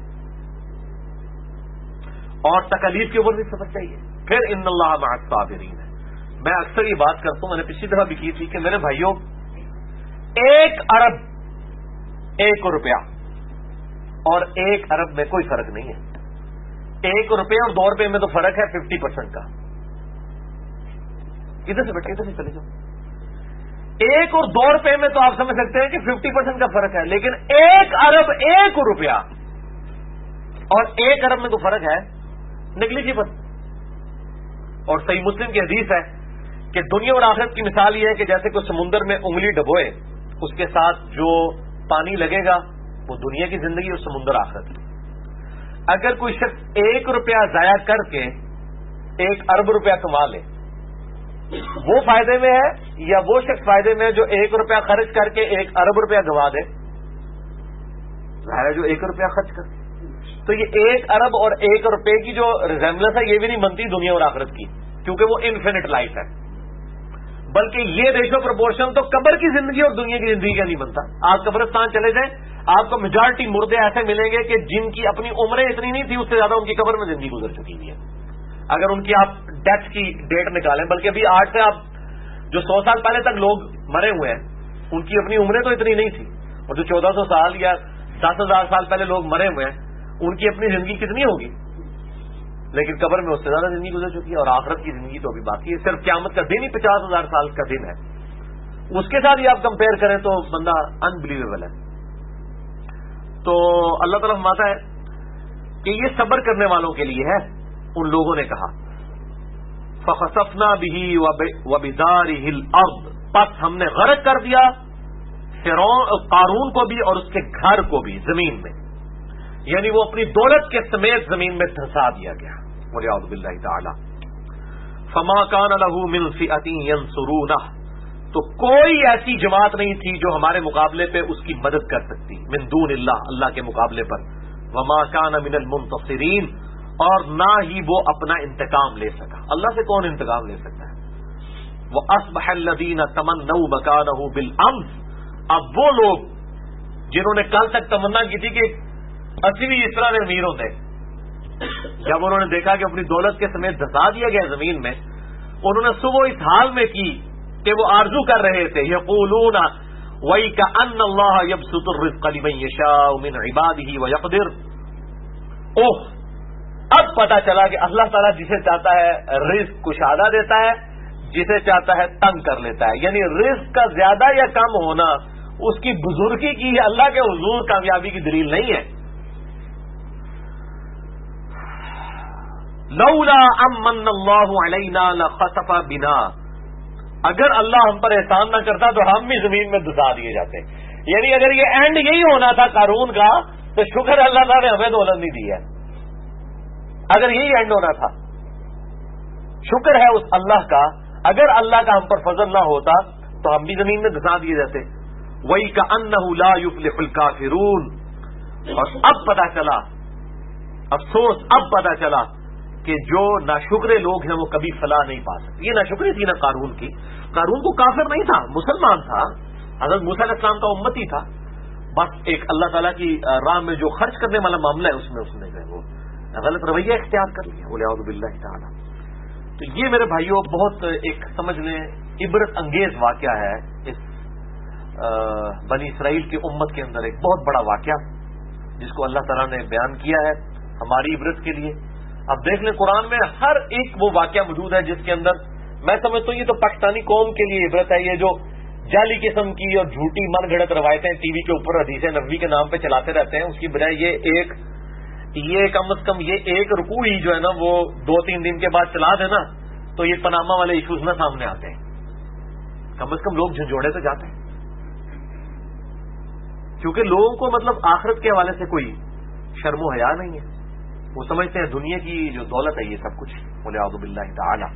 اور تکالیف کے اوپر بھی صبر چاہیے. پھر ان اللہ مع الصابرین ہے. میں اکثر یہ بات کرتا ہوں، میں نے پچھلی دفعہ بھی کی تھی کہ میرے بھائیوں 1 ارب 1 روپیہ اور 1 ارب میں کوئی فرق نہیں ہے. 1 روپے اور 2 روپے میں تو فرق ہے 50% کا. ادھر سے بیٹھے ادھر سے چلے جاؤ. 1 اور 2 روپے میں تو آپ سمجھ سکتے ہیں کہ 50% کا فرق ہے، لیکن 1 ارب 1 روپیہ اور 1 ارب میں تو فرق ہے نیگلیجیبل. اور صحیح مسلم کی حدیث ہے کہ دنیا اور آخرت کی مثال یہ ہے کہ جیسے کوئی سمندر میں انگلی ڈبوئے، اس کے ساتھ جو پانی لگے گا وہ دنیا کی زندگی اور سمندر آخرت کی. اگر کوئی شخص 1 روپیہ ضائع کر کے 1 ارب روپیہ کما لے، وہ فائدے میں ہے یا وہ شخص فائدے میں ہے جو 1 روپیہ خرچ کر کے 1 ارب روپیہ گوا دے؟ ظاہر ہے جو 1 روپیہ خرچ کر. تو یہ 1 ارب اور 1 روپے کی جو ریزیمبلنس ہے یہ بھی نہیں بنتی دنیا اور آخرت کی، کیونکہ وہ انفینٹ لائف ہے. بلکہ یہ ریشو پروپورشن تو قبر کی زندگی اور دنیا کی زندگی کا نہیں بنتا. آپ قبرستان چلے جائیں، آپ کو میجارٹی مردے ایسے ملیں گے کہ جن کی اپنی عمریں اتنی نہیں تھی، اس سے زیادہ ان کی قبر میں زندگی گزر چکی ہوئی ہے. اگر ان کی آپ ڈیتھ کی ڈیٹ نکالیں، بلکہ ابھی آج سے آپ جو 100 سال پہلے تک لوگ مرے ہوئے ہیں ان کی اپنی عمریں تو اتنی نہیں تھی، اور جو 1400 سال یا 10,000 سال پہلے لوگ مرے ہوئے ہیں ان کی اپنی زندگی کتنی ہوگی، لیکن قبر میں اس سے زیادہ زندگی گزر چکی ہے. اور آخرت کی زندگی تو ابھی باقی ہے. صرف قیامت کا دن ہی 50,000 سال کا دن ہے. اس کے ساتھ ہی آپ کمپیئر کریں تو بندہ انبلیویبل ہے. تو اللہ تعالیٰ فرماتا ہے کہ یہ صبر کرنے والوں کے لیے ہے. ان لوگوں نے کہا فَخَسَفْنَا بِهِ وَبِدَارِهِ الْأَرْضِ، پس ہم نے غرق کر دیا قارون کو بھی اور اس کے گھر کو بھی زمین میں، یعنی وہ اپنی دولت کے سمیت زمین میں دھسا دیا گیا. وَلِعَوْذُ بِاللَّهِ تَعَالَى فَمَا كَانَ لَهُ مِنْ فِئَةٍ يَنْصُرُونَهُ، تو کوئی ایسی جماعت نہیں تھی جو ہمارے مقابلے پہ اس کی مدد کر سکتی، من دون اللہ، اللہ کے مقابلے پر. وَمَا كَانَ مِنَ الْمُنْتَصِرِينَ، اور نہ ہی وہ اپنا انتقام لے سکا. اللہ سے کون انتقام لے سکتا ہے؟ وَأَصْبَحَ الَّذِينَ تَمَنَّوْا مَكَانَهُ بِالْأَمْسِ، اب وہ لوگ جنہوں نے کل تک تمنا کی تھی کہ اسی بھی اس طرح سے امیر ہوتے، جب انہوں نے دیکھا کہ اپنی دولت کے سمیت دھسا دیا گیا زمین میں، انہوں نے صبح اس حال میں کی کہ وہ آرزو کر رہے تھے یقولون وَيْكَأَنَّ اللَّهَ يَبْسُطُ الرِّزْقَ لِمَن يَشَاءُ مِنْ عِبَادِهِ وَيَقْدِرُ. اوہ، اب پتا چلا کہ اللہ تعالیٰ جسے چاہتا ہے رزق کشادہ دیتا ہے، جسے چاہتا ہے تنگ کر لیتا ہے. یعنی رزق کا زیادہ یا کم ہونا اس کی بزرگی کی، اللہ کے حضور کامیابی کی دلیل نہیں ہے. لولا امن اللہ علینا لخسف بنا، اگر اللہ ہم پر احسان نہ کرتا تو ہم بھی زمین میں دھسا دیے جاتے. یعنی اگر یہ اینڈ یہی ہونا تھا قارون کا تو شکر اللہ تعالیٰ نے ہمیں دولت نہیں دی ہے. اگر یہی اینڈ ہونا تھا، شکر ہے اس اللہ کا، اگر اللہ کا ہم پر فضل نہ ہوتا تو ہم بھی زمین میں دھسا دیے جاتے. وَيْكَأَنَّهُ لَا يُفْلِحُ الْكَافِرُونَ، اور اب پتا چلا، افسوس اب پتا چلا کہ جو ناشکرے لوگ ہیں وہ کبھی فلاح نہیں پا سکتے. یہ ناشکری تھی نا قارون کی. قارون کو کافر نہیں تھا، مسلمان تھا، حضرت موسیٰ علیہ السلام کا امتی تھا. بس ایک اللہ تعالیٰ کی راہ میں جو خرچ کرنے والا معاملہ ہے اس میں اس نے وہ غلط رویہ اختیار کر لیا. وَلِعَوْذُ بِاللَّهِ تَعَالَى. تو یہ میرے بھائیوں بہت ایک سمجھ لیں عبرت انگیز واقعہ ہے اس بنی اسرائیل کی امت کے اندر، ایک بہت بڑا واقعہ جس کو اللہ تعالیٰ نے بیان کیا ہے ہماری عبرت کے لیے. اب دیکھ لیں قرآن میں ہر ایک وہ واقعہ موجود ہے جس کے اندر میں سمجھتا ہوں یہ تو پاکستانی قوم کے لیے عبرت ہے. یہ جو جعلی قسم کی اور جھوٹی من گھڑت روایتیں ٹی وی کے اوپر حدیث نبوی کے نام پہ چلاتے رہتے ہیں، اس کی بجائے یہ کم از کم یہ ایک رکوع ہی جو ہے نا وہ 2-3 دن کے بعد چلا دینا تو یہ پاناما والے ایشوز نہ سامنے آتے ہیں. کم از کم لوگ جھنجھوڑے تو جاتے ہیں، کیونکہ لوگوں کو مطلب آخرت کے حوالے سے کوئی شرم و حیا نہیں ہے. وہ سمجھتے ہیں دنیا کی جو دولت ہے یہ سب کچھ. وَلِعَوْذُ بِاللَّهِ تَعَالَى.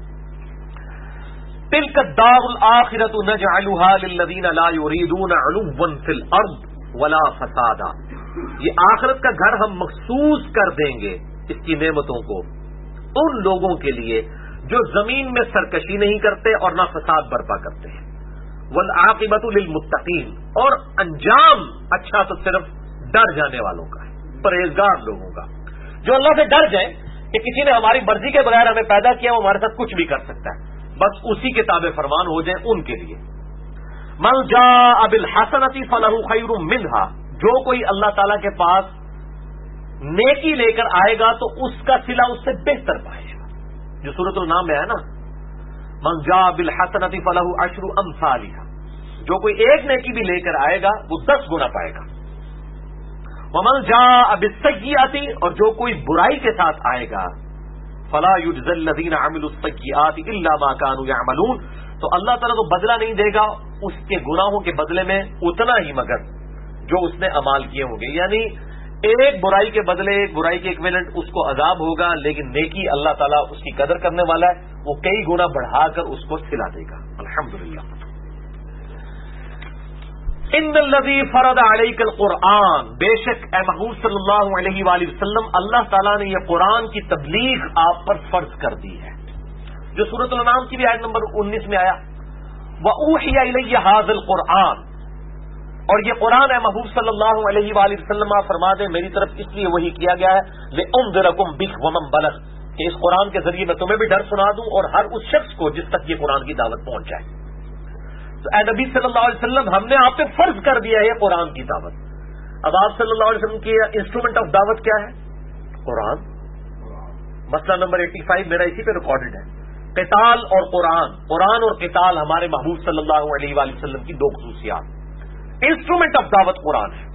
تِلْكَ الدَّارُ الْآخِرَةُ نَجْعَلُهَا لِلَّذِينَ لَا يُرِيدُونَ عُلُوًّا فِي الْأَرْضِ وَلَا فَسَادًا. یہ آخرت کا گھر ہم مخصوص کر دیں گے اس کی نعمتوں کو ان لوگوں کے لیے جو زمین میں سرکشی نہیں کرتے اور نہ فساد برپا کرتے ہیں. وَالْعَاقِبَةُ لِلْمُتَّقِينَ. اور انجام اچھا تو صرف ڈر جانے والوں کا ہے، پرہیزگار لوگوں کا، جو اللہ سے ڈر جائیں کہ کسی نے ہماری مرضی کے بغیر ہمیں پیدا کیا، وہ ہمارے ساتھ کچھ بھی کر سکتا ہے، بس اسی کے تابع فرمان ہو جائیں ان کے لیے. مَنْ جَاءَ بِالْحَسَنَةِ فَلَهُ خَيْرٌ مِنْهَا. جو کوئی اللہ تعالیٰ کے پاس نیکی لے کر آئے گا تو اس کا صلہ اس سے بہتر پائے گا، جو سورۃ النام میں ہے نا، مَنْ جَاءَ بِالْحَسَنَةِ فَلَهُ عَشْرُ أَمْثَالِهَا. جو کوئی ایک نیکی بھی لے کر آئے گا وہ 10 گنا پائے گا. وَمَنْ جَاءَ بِالسَّيِّئَةِ. اور جو کوئی برائی کے ساتھ آئے گا فَلَا يُجْزَى الَّذِينَ عَمِلُوا السَّيِّئَاتِ إِلَّا مَا كَانُوا يَعْمَلُونَ. تو اللہ تعالیٰ تو بدلہ نہیں دے گا اس کے گناہوں کے بدلے میں اتنا ہی مگر جو اس نے اعمال کیے ہوں گے. یعنی ایک برائی کے بدلے ایک برائی کے ایکویلنٹ اس کو عذاب ہوگا، لیکن نیکی اللہ تعالیٰ اس کی قدر کرنے والا ہے، وہ کئی گنا بڑھا کر اس کو صلہ دے گا. الحمدللہ. ان الذی فرض علیک القرآن. بے شک اے محبوب صلی اللہ علیہ وآلہ وسلم اللہ تعالیٰ نے یہ قرآن کی تبلیغ آپ پر فرض کر دی ہے، جو سورۃ الانعام کی بھی آیت نمبر 19 میں آیا. وَأُوحِيَ إِلَيَّ هَذَا الْقُرْآنُ. اور یہ قرآن اے محبوب صلی اللہ علیہ وآلہ وسلم آپ فرما دیں میری طرف اس لیے وحی کیا گیا ہے لِأُنذِرَكُمْ بِهِ وَمَنْ بَلَغَ، کہ اس قرآن کے ذریعے میں تمہیں بھی ڈر سنا دوں اور ہر اس شخص کو جس تک یہ قرآن کی دعوت پہنچ جائے. تو اے نبی صلی اللہ علیہ وسلم ہم نے آپ پہ فرض کر دیا ہے قرآن کی دعوت. اب آپ صلی اللہ علیہ وسلم کی انسٹرومنٹ آف دعوت کیا ہے؟ قرآن. مسئلہ نمبر 85 میرا اسی پہ ریکارڈڈ ہے. قتال اور قرآن. قرآن اور قتال ہمارے محبوب صلی اللہ علیہ وآلہ وسلم کی دو خصوصیات. انسٹرومنٹ آف دعوت قرآن ہے.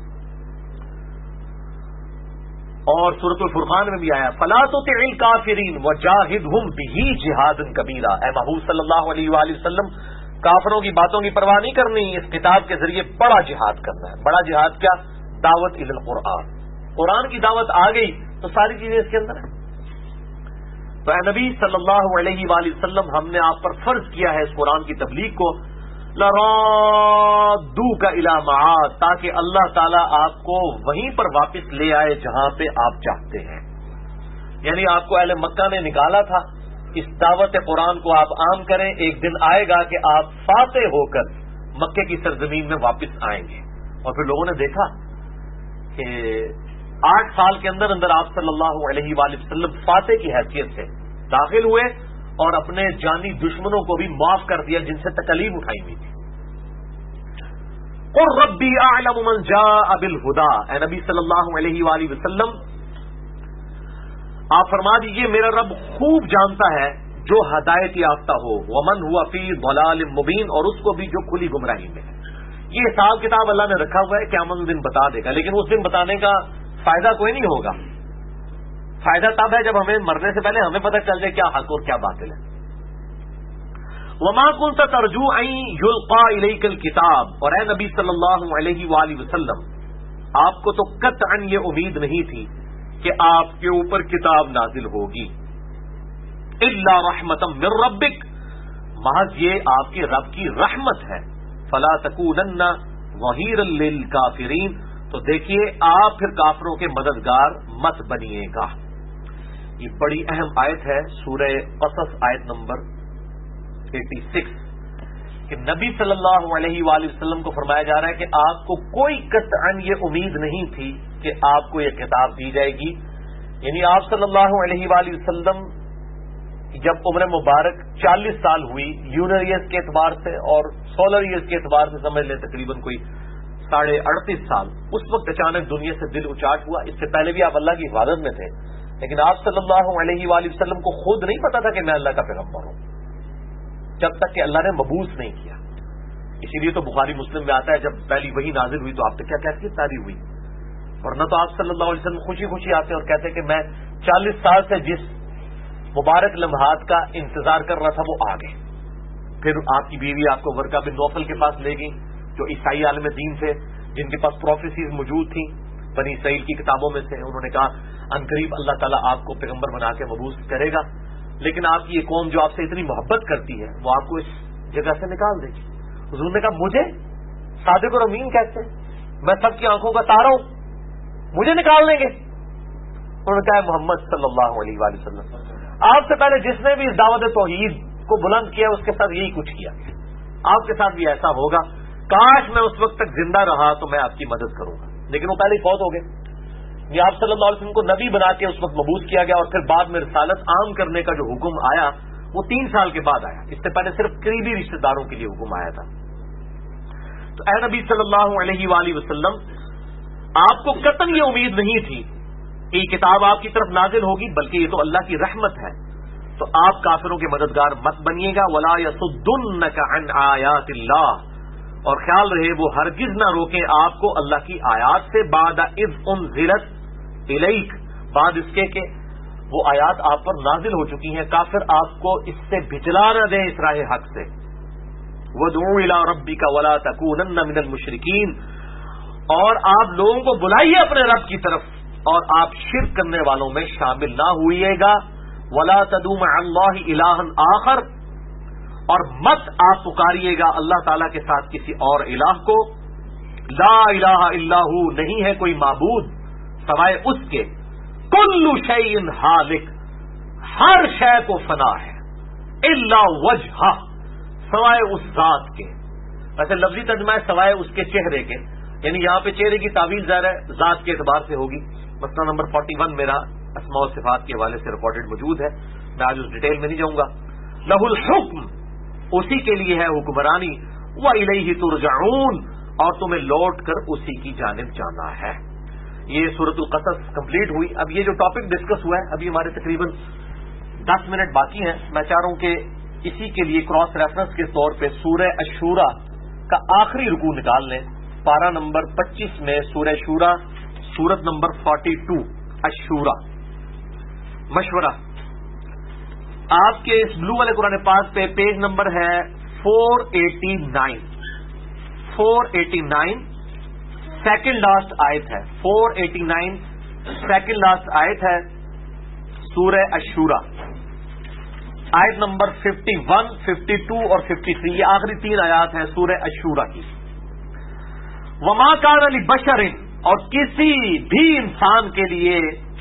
اور سورۃ الفرقان میں بھی آیا فَلَا تُطِعِ الْكَافِرِينَ وَجَاهِدْهُمْ بِهِ جِهَادًا كَبِيرًا. اے محبوب صلی اللہ علیہ وآلہ وسلم کافروں کی باتوں کی پرواہ نہیں کرنی، اس کتاب کے ذریعے بڑا جہاد کرنا ہے. بڑا جہاد کیا؟ دعوت الی القرآن. قرآن کی دعوت آ گئی تو ساری چیزیں اس کے اندر ہیں. تو اے نبی صلی اللہ علیہ وآلہ وسلم ہم نے آپ پر فرض کیا ہے اس قرآن کی تبلیغ کو. لَرَادُّوكَ إِلَىٰ مَعَادٍ. تاکہ اللہ تعالیٰ آپ کو وہیں پر واپس لے آئے جہاں پہ آپ چاہتے ہیں. یعنی آپ کو اہل مکہ نے نکالا تھا، اس دعوت قرآن کو آپ عام کریں. ایک دن آئے گا کہ آپ فاتح ہو کر مکے کی سرزمین میں واپس آئیں گے. اور پھر لوگوں نے دیکھا کہ 8 سال کے اندر اندر آپ صلی اللہ علیہ وآلہ وسلم فاتح کی حیثیت سے داخل ہوئے اور اپنے جانی دشمنوں کو بھی معاف کر دیا جن سے تکلیف اٹھائی ہوئی تھی. قُل رَبِّي أَعْلَمُ مَنْ جَاءَ بِالْهُدَىٰ. اے نبی صلی اللہ علیہ وآلہ وسلم آپ فرما دیجئے میرا رب خوب جانتا ہے جو ہدایت یافتہ ہو. وَمَنْ هُوَ فِي ضَلَالٍ مُبِينٍ. اور اس کو بھی جو کھلی گمراہی میں ہے. یہ حساب کتاب اللہ نے رکھا ہوا ہے، قیامت دن بتا دے گا، لیکن اس دن بتانے کا فائدہ کوئی نہیں ہوگا. فائدہ تب ہے جب ہمیں مرنے سے پہلے ہمیں پتہ چل جائے کیا حق اور کیا باطل ہے. وَمَا كُنْتَ تَرْجُو أَن يُلْقَىٰ إِلَيْكَ الْكِتَابُ. اور اے نبی صلی اللہ علیہ وآلہ وسلم آپ کو تو قطعاً یہ امید نہیں تھی کہ آپ کے اوپر کتاب نازل ہوگی. إِلَّا رَحْمَةً مِّن رَبِّكَ. محض یہ آپ کے رب کی رحمت ہے. فَلَا تَكُونَنَّ ظَهِيرًا لِلْكَافِرِينَ. تو دیکھیے آپ پھر کافروں کے مددگار مت بنیے گا. یہ بڑی اہم آیت ہے سورہ قصص آیت نمبر 86 کہ نبی صلی اللہ علیہ وآلہ وسلم کو فرمایا جا رہا ہے کہ آپ کو کوئی قطعاً یہ امید نہیں تھی کہ آپ کو یہ کتاب دی جائے گی. یعنی آپ صلی اللہ علیہ وآلہ وسلم جب عمر مبارک 40 سال ہوئی لونر ایئرز کے اعتبار سے اور سولر ایئرز کے اعتبار سے سمجھ لیں تقریباً کوئی 38.5 سال، اس وقت اچانک دنیا سے دل اچاٹ ہوا. اس سے پہلے بھی آپ اللہ کی عبادت میں تھے، لیکن آپ صلی اللہ علیہ وآلہ وسلم کو خود نہیں پتا تھا کہ میں اللہ کا پیغمبر ہوں، جب تک کہ اللہ نے مبعوث نہیں کیا. اسی لیے تو بخاری مسلم میں آتا ہے جب پہلی وحی نازل ہوئی تو آپ سے کیا کیفیت تاری ہوئی، ورنہ تو آپ صلی اللہ علیہ وسلم خوشی خوشی آتے اور کہتے کہ میں 40 سال سے جس مبارک لمحات کا انتظار کر رہا تھا وہ آ گئے. پھر آپ کی بیوی آپ کو ورقہ بن نوفل کے پاس لے گئی جو عیسائی عالم دین تھے، جن کے پاس پروفیسیز موجود تھیں بنی اسرائیل کی کتابوں میں سے. انہوں نے کہا عنقریب اللہ تعالیٰ آپ کو پیغمبر بنا کے مبعوث کرے گا، لیکن آپ کی یہ قوم جو آپ سے اتنی محبت کرتی ہے وہ آپ کو اس جگہ سے نکال دے گی. حضور نے کہا مجھے صادق اور امین کہتے ہیں، میں سب کی آنکھوں کا تارا ہوں، مجھے نکال دیں گے. انہوں نے کہا محمد صلی اللہ علیہ وآلہ وسلم آپ سے پہلے جس نے بھی اس دعوت توحید کو بلند کیا اس کے ساتھ یہی کچھ کیا، آپ کے ساتھ بھی ایسا ہوگا. کاش میں اس وقت تک زندہ رہا تو میں آپ کی مدد کروں گا، لیکن وہ پہلے ہی فوت ہو گئے. یہ آپ صلی اللہ علیہ وسلم کو نبی بنا کے اس وقت مبعوث کیا گیا، اور پھر بعد میں رسالت عام کرنے کا جو حکم آیا وہ 3 سال کے بعد آیا. اس سے پہلے صرف قریبی رشتہ داروں کے لیے حکم آیا تھا. تو اے نبی صلی اللہ علیہ وآلہ وسلم آپ کو قطعاً یہ امید نہیں تھی کہ یہ کتاب آپ کی طرف نازل ہوگی، بلکہ یہ تو اللہ کی رحمت ہے. تو آپ کافروں کے مددگار مت بنیے گا. وَلَا يَصُدُّنَّكَ عَنْ آيَاتِ اللَّهِ، اور خیال رہے وہ ہرگز نہ روکیں آپ کو اللہ کی آیات سے. بعد اذ انزلت الیک، بعد اس کے کہ وہ آیات آپ پر نازل ہو چکی ہیں. کافر آپ کو اس سے بھجلا نہ دیں اس راہ حق سے. وَادْعُوا إِلَىٰ رَبِّكَ وَلَا تَكُونَنَّ مِنَ الْمُشْرِكِينَ، اور آپ لوگوں کو بلائیے اپنے رب کی طرف اور آپ شرک کرنے والوں میں شامل نہ ہوئیے گا. وَلَا تَدْعُوا مَعَ اللَّهِ إِلَٰهًا آخَرَ، اور مت آپ پکاریے گا اللہ تعالیٰ کے ساتھ کسی اور الہ کو. لا الہ الا ہو، نہیں ہے کوئی معبود سوائے اس کے. کل شیء ہالک، ہر شے کو فنا ہے. الا وجہہ، سوائے اس ذات کے. ویسے لفظی ترجمہ ہے سوائے اس کے چہرے کے، یعنی یہاں پہ چہرے کی تعویل ظاہر ہے ذات کے اعتبار سے ہوگی. مسئلہ نمبر 41 میرا اسماء و صفات کے حوالے سے ریکارڈڈ موجود ہے، میں آج اس ڈیٹیل میں نہیں جاؤں گا. لہ الحکم، اسی کے لیے ہے حکمرانی. وَإِلَيْهِ تُرْجَعُونَ، اور تمہیں لوٹ کر اسی کی جانب جانا ہے. یہ سورۃ القصص کمپلیٹ ہوئی. اب یہ جو ٹاپک ڈسکس ہوا ہے، ابھی ہمارے تقریباً 10 منٹ باقی ہیں. میں چاہ رہا ہوں کہ اسی کے لیے کراس ریفرنس کے طور پہ سورہ الشورى کا آخری رکوع نکال لیں. پارہ نمبر 25 میں سورہ شورى، سورت نمبر 42 الشورى. مشورہ آپ کے اس بلو والے قرآن پاک پہ پیج نمبر ہے 489. 489 سیکنڈ لاسٹ آیت ہے. 489 سیکنڈ لاسٹ آیت ہے سورہ الشورى. آیت نمبر 51، 52 اور 53، یہ آخری 3 آیات ہیں سورہ الشورى کی. وما کان لبشر، اور کسی بھی انسان کے لیے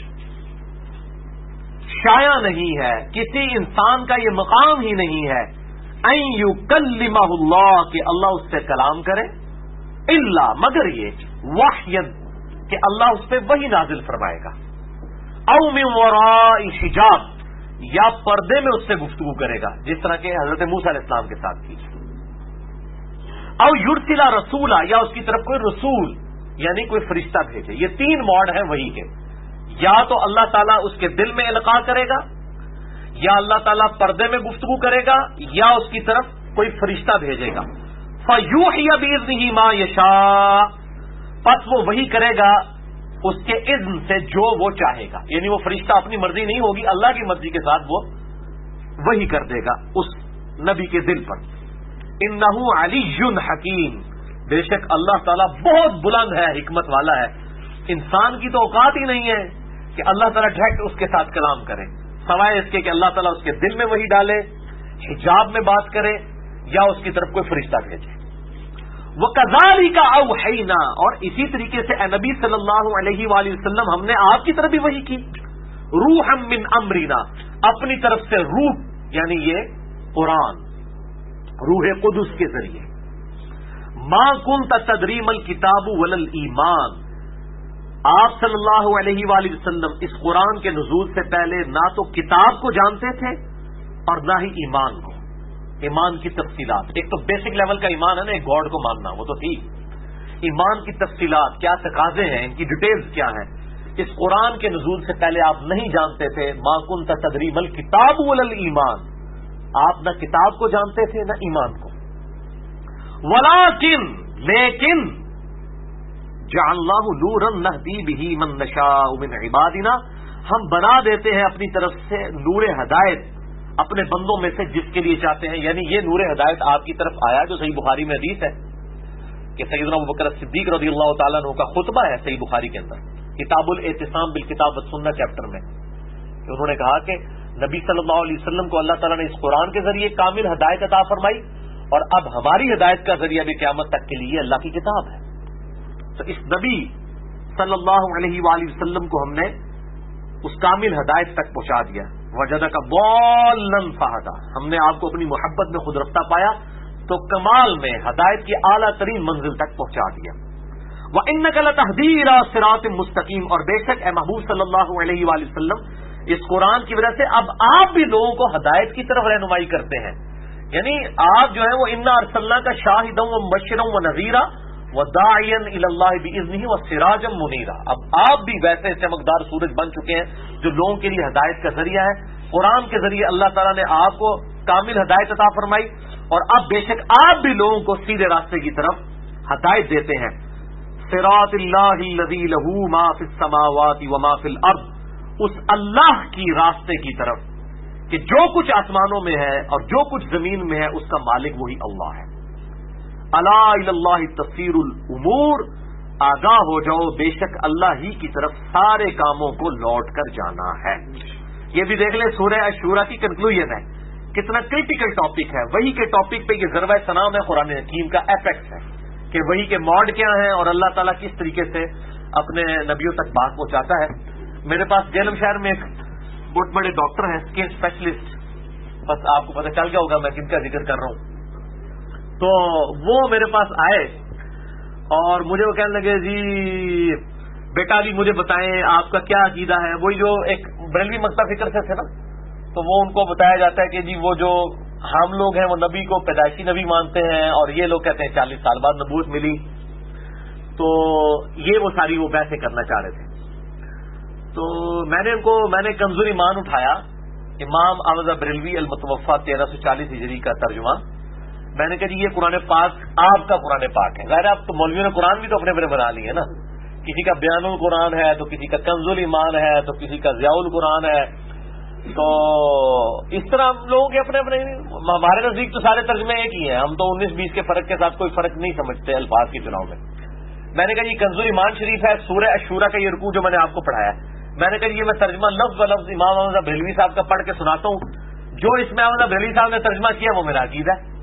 شایع نہیں ہے، کسی انسان کا یہ مقام ہی نہیں ہے ان یکلمہ اللہ، کہ اللہ اس سے کلام کرے. الا، مگر یہ وحی، کہ اللہ اس پہ وحی نازل فرمائے گا. او من وراء حجاب، یا پردے میں اس سے گفتگو کرے گا، جس طرح کہ حضرت موسیٰ علیہ السلام کے ساتھ کی. او یرسل رسولا، یا اس کی طرف کوئی رسول یعنی کوئی فرشتہ بھیجے. یہ 3 موڈ ہیں وحی کے. یا تو اللہ تعالیٰ اس کے دل میں القاء کرے گا، یا اللہ تعالیٰ پردے میں گفتگو کرے گا، یا اس کی طرف کوئی فرشتہ بھیجے گا. فَيُوحِيَ بِإِذْنِهِ مَا يَشَاءُ، پس وہ وہی کرے گا اس کے اذن سے جو وہ چاہے گا. یعنی وہ فرشتہ اپنی مرضی نہیں ہوگی، اللہ کی مرضی کے ساتھ وہ وہی کر دے گا اس نبی کے دل پر. اِنَّهُ عَلِيٌّ حَكِيمٌ، بے شک اللہ تعالیٰ بہت بلند ہے، حکمت والا ہے. انسان کی تو اوقات ہی نہیں ہے کہ اللہ تعالیٰ ڈائریکٹ اس کے ساتھ کلام کرے، سوائے اس کے کہ اللہ تعالیٰ اس کے دل میں وہی ڈالے، حجاب میں بات کرے، یا اس کی طرف کوئی فرشتہ بھیجے. وَكَذَلِكَ أَوْحَيْنَا، اور اسی طریقے سے اے نبی صلی اللہ علیہ وآلہ وسلم ہم نے آپ کی طرف بھی وحی کی. روحا من امرنا، اپنی طرف سے روح، یعنی یہ قرآن روح قدس کے ذریعے. ما كنت تدری ما الکتاب ولا الایمان، آپ صلی اللہ علیہ وآلہ وسلم اس قرآن کے نزول سے پہلے نہ تو کتاب کو جانتے تھے اور نہ ہی ایمان کو. ایمان کی تفصیلات، ایک تو بیسک لیول کا ایمان ہے نا، ایک گاڈ کو ماننا، وہ تو ٹھیک. ایمان کی تفصیلات کیا تقاضے ہیں، ان کی ڈیٹیلز کیا ہیں، اس قرآن کے نزول سے پہلے آپ نہیں جانتے تھے. ما کنت تدری مل کتاب ولا الایمان، آپ نہ کتاب کو جانتے تھے نہ ایمان کو. ولیکن لیکن جعلناہ نورا نہدی بہ من نشاء من عبادنا، ہم بنا دیتے ہیں اپنی طرف سے نور ہدایت اپنے بندوں میں سے جس کے لیے چاہتے ہیں. یعنی یہ نور ہدایت آپ کی طرف آیا جو صحیح بخاری میں حدیث ہے کہ سیدنا ابوبکر صدیق رضی اللہ تعالیٰ عنہ کا خطبہ ہے صحیح بخاری کے اندر، کتاب الاعتصام بالکتاب والسنہ چیپٹر میں، کہ انہوں نے کہا کہ نبی صلی اللہ علیہ وسلم کو اللہ تعالیٰ نے اس قرآن کے ذریعے کامل ہدایت عطا فرمائی، اور اب ہماری ہدایت کا ذریعہ بھی قیامت تک کے لیے اللہ کی کتاب ہے. تو اس نبی صلی اللہ علیہ وآلہ وسلم کو ہم نے اس کامل ہدایت تک پہنچا دیا. وجدک ضالا فہدی، ہم نے آپ کو اپنی محبت میں خود رفتہ پایا تو کمال میں ہدایت کی اعلیٰ ترین منزل تک پہنچا دیا. وَإِنَّكَ لَتَهْدِي إِلَىٰ صِرَاطٍ مُسْتَقِيمٍ، اور بے شک اے محبوب صلی اللہ علیہ وآلہ وسلم اس قرآن کی وجہ سے اب آپ بھی لوگوں کو ہدایت کی طرف رہنمائی کرتے ہیں. یعنی آپ جو ہے وہ اِنَّا أَرْسَلْنَاكَ شَاهِدًا وَمُبَشِّرًا وَنَذِيرًا وَدَاعِيًا إِلَى اللَّهِ بِإِذْنِهِ وَسِرَاجًا مُنِيرًا. اب آپ بھی ویسے چمکدار سورج بن چکے ہیں جو لوگوں کے لیے ہدایت کا ذریعہ ہے. قرآن کے ذریعے اللہ تعالیٰ نے آپ کو کامل ہدایت عطا فرمائی، اور اب بے شک آپ بھی لوگوں کو سیدھے راستے کی طرف ہدایت دیتے ہیں. صراط اللہ الذی لہ ما فی السماوات وما فی الارض، اس اللہ کی راستے کی طرف کہ جو کچھ آسمانوں میں ہے اور جو کچھ زمین میں ہے اس کا مالک وہی اللہ ہے. الا الی اللہ تصیر الامور، آگاہ ہو جاؤ بے شک اللہ ہی کی طرف سارے کاموں کو لوٹ کر جانا ہے. یہ بھی دیکھ لیں سورہ الشورى کی کنکلوژن ہے، کتنا کریٹیکل ٹاپک ہے. وہی کے ٹاپک پہ یہ ضربہ سلام ہے قرآن حکیم کا ایفیکٹ ہے کہ وہی کے موڈ کیا ہیں اور اللہ تعالیٰ کس طریقے سے اپنے نبیوں تک بات پہنچاتا ہے. میرے پاس جیلم شہر میں ایک بہت بڑے ڈاکٹر ہیں، اسکن اسپیشلسٹ، بس آپ کو پتہ چل گیا ہوگا میں کن کا ذکر کر رہا ہوں. تو وہ میرے پاس آئے اور مجھے وہ کہنے لگے جی بیٹا بھی مجھے بتائیں آپ کا کیا عقیدہ ہے. وہی جو ایک بریلوی مکتب فکر سے تھے نا، تو وہ ان کو بتایا جاتا ہے کہ جی وہ جو ہم لوگ ہیں وہ نبی کو پیدائشی نبی مانتے ہیں اور یہ لوگ کہتے ہیں 40 سال بعد نبوت ملی. تو یہ وہ ساری وہ بحثیں کرنا چاہ رہے تھے. تو میں نے کنزور ایمان اٹھایا، امام احمد بریلوی المتوفا 1340 ہجری کا ترجمہ. میں نے کہا جی یہ قرآن پاک آپ کا قرآن پاک ہے. ظاہر آپ تو مولویوں نے قرآن بھی تو اپنے اپنے بنا لی ہے نا، کسی کا بیان القرآن ہے تو کسی کا کنزول ایمان ہے تو کسی کا ضیاء القرآن ہے. تو اس طرح ہم لوگوں کے اپنے اپنے، ہمارے نزدیک تو سارے ترجمے ایک ہی ہیں، ہم تو 19-20 کے فرق کے ساتھ کوئی فرق نہیں سمجھتے الفاظ کے چناؤ میں. میں نے کہا جی کنزول ایمان شریف ہے، سورہ الشورى کا یہ رکوع جو میں نے آپ کو پڑھایا ہے، میں نے کہا جی یہ میں ترجمہ لفظ و لفظ امام احمد بریلوی صاحب کا پڑھ کے سناتا ہوں. جو اس میں احمد بریلوی صاحب نے ترجمہ کیا وہ میرا عقیدہ ہے.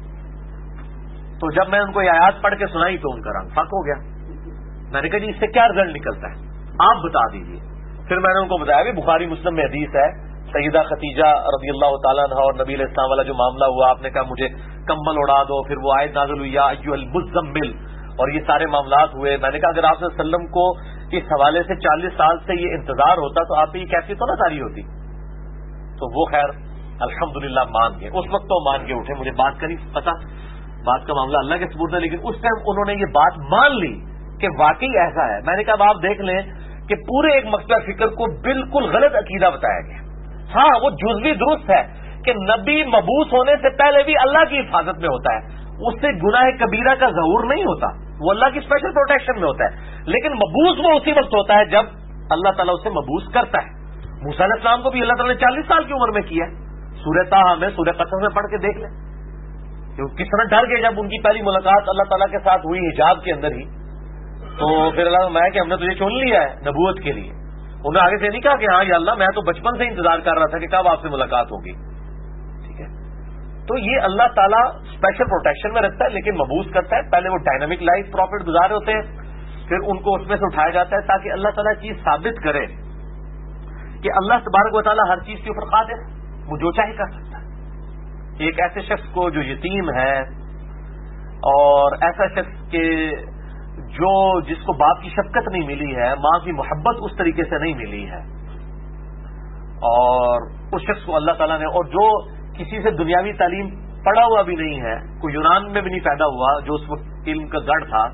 تو جب میں ان کو یہ آیات پڑھ کے سنائی تو ان کا رنگ فاق ہو گیا. میں نے کہا جی اس سے کیا رزلٹ نکلتا ہے آپ بتا دیجیے. پھر میں نے ان کو بتایا بھی بخاری مسلم میں حدیث ہے، سیدہ خدیجہ رضی اللہ تعالیٰ عنہ اور نبی علیہ السلام والا جو معاملہ ہوا، آپ نے کہا مجھے کمبل اڑا دو، پھر وہ آیت نازل ہوئی یا ایھا المزمل، اور یہ سارے معاملات ہوئے. میں نے کہا اگر آپ صلی اللہ علیہ وسلم کو اس حوالے سے 40 سال سے یہ انتظار ہوتا تو آپ پہ یہ کیفیت تو نہ ساری ہوتی. تو وہ خیر الحمدللہ مان گئے. اس وقت تو مان کے اٹھے، مجھے بات کا نہیں پتا، بات کا معاملہ اللہ کے سپرد ہے، لیکن اس ٹائم انہوں نے یہ بات مان لی کہ واقعی ایسا ہے. میں نے کہا اب آپ دیکھ لیں کہ پورے ایک مقطع فکر کو بالکل غلط عقیدہ بتایا گیا. ہاں وہ جزوی درست ہے کہ نبی مبعوث ہونے سے پہلے بھی اللہ کی حفاظت میں ہوتا ہے، اس سے گناہ کبیرہ کا ظہور نہیں ہوتا، وہ اللہ کی اسپیشل پروٹیکشن میں ہوتا ہے. لیکن مبعوث وہ اسی وقت ہوتا ہے جب اللہ تعالیٰ اسے مبعوث کرتا ہے. موسیٰ علیہ السلام کو بھی اللہ تعالیٰ نے 40 سال کی عمر میں کیا. سورہ طٰہٰ میں، سورہ قصص میں پڑھ کے دیکھ لیں کس طرح ڈر گئے جب ان کی پہلی ملاقات اللہ تعالیٰ کے ساتھ ہوئی حجاب کے اندر ہی. تو پھر اللہ میں کہ ہم نے تجھے چن لیا ہے نبوت کے لیے. انہوں نے آگے سے نہیں کہا کہ ہاں یا اللہ میں تو بچپن سے انتظار کر رہا تھا کہ کب آپ سے ملاقات ہوگی. ٹھیک ہے، تو یہ اللہ تعالیٰ اسپیشل پروٹیکشن میں رکھتا ہے لیکن مبعوث کرتا ہے. پہلے وہ ڈائنامک لائف پروفٹ گزارے ہوتے ہیں، پھر ان کو اس میں سے اٹھایا جاتا ہے تاکہ اللہ تعالیٰ چیز ثابت کرے کہ اللہ تبارک و تعالیٰ ہر چیز کے اوپر قادر ہے، وہ جو چاہے کر سکتا ہے. ایک ایسے شخص کو جو یتیم ہے اور ایسا شخص کے جو جس کو باپ کی شفقت نہیں ملی ہے، ماں کی محبت اس طریقے سے نہیں ملی ہے، اور اس شخص کو اللہ تعالیٰ نے، اور جو کسی سے دنیاوی تعلیم پڑھا ہوا بھی نہیں ہے، کوئی یونان میں بھی نہیں پیدا ہوا جو اس وقت علم کا گڑھ تھا،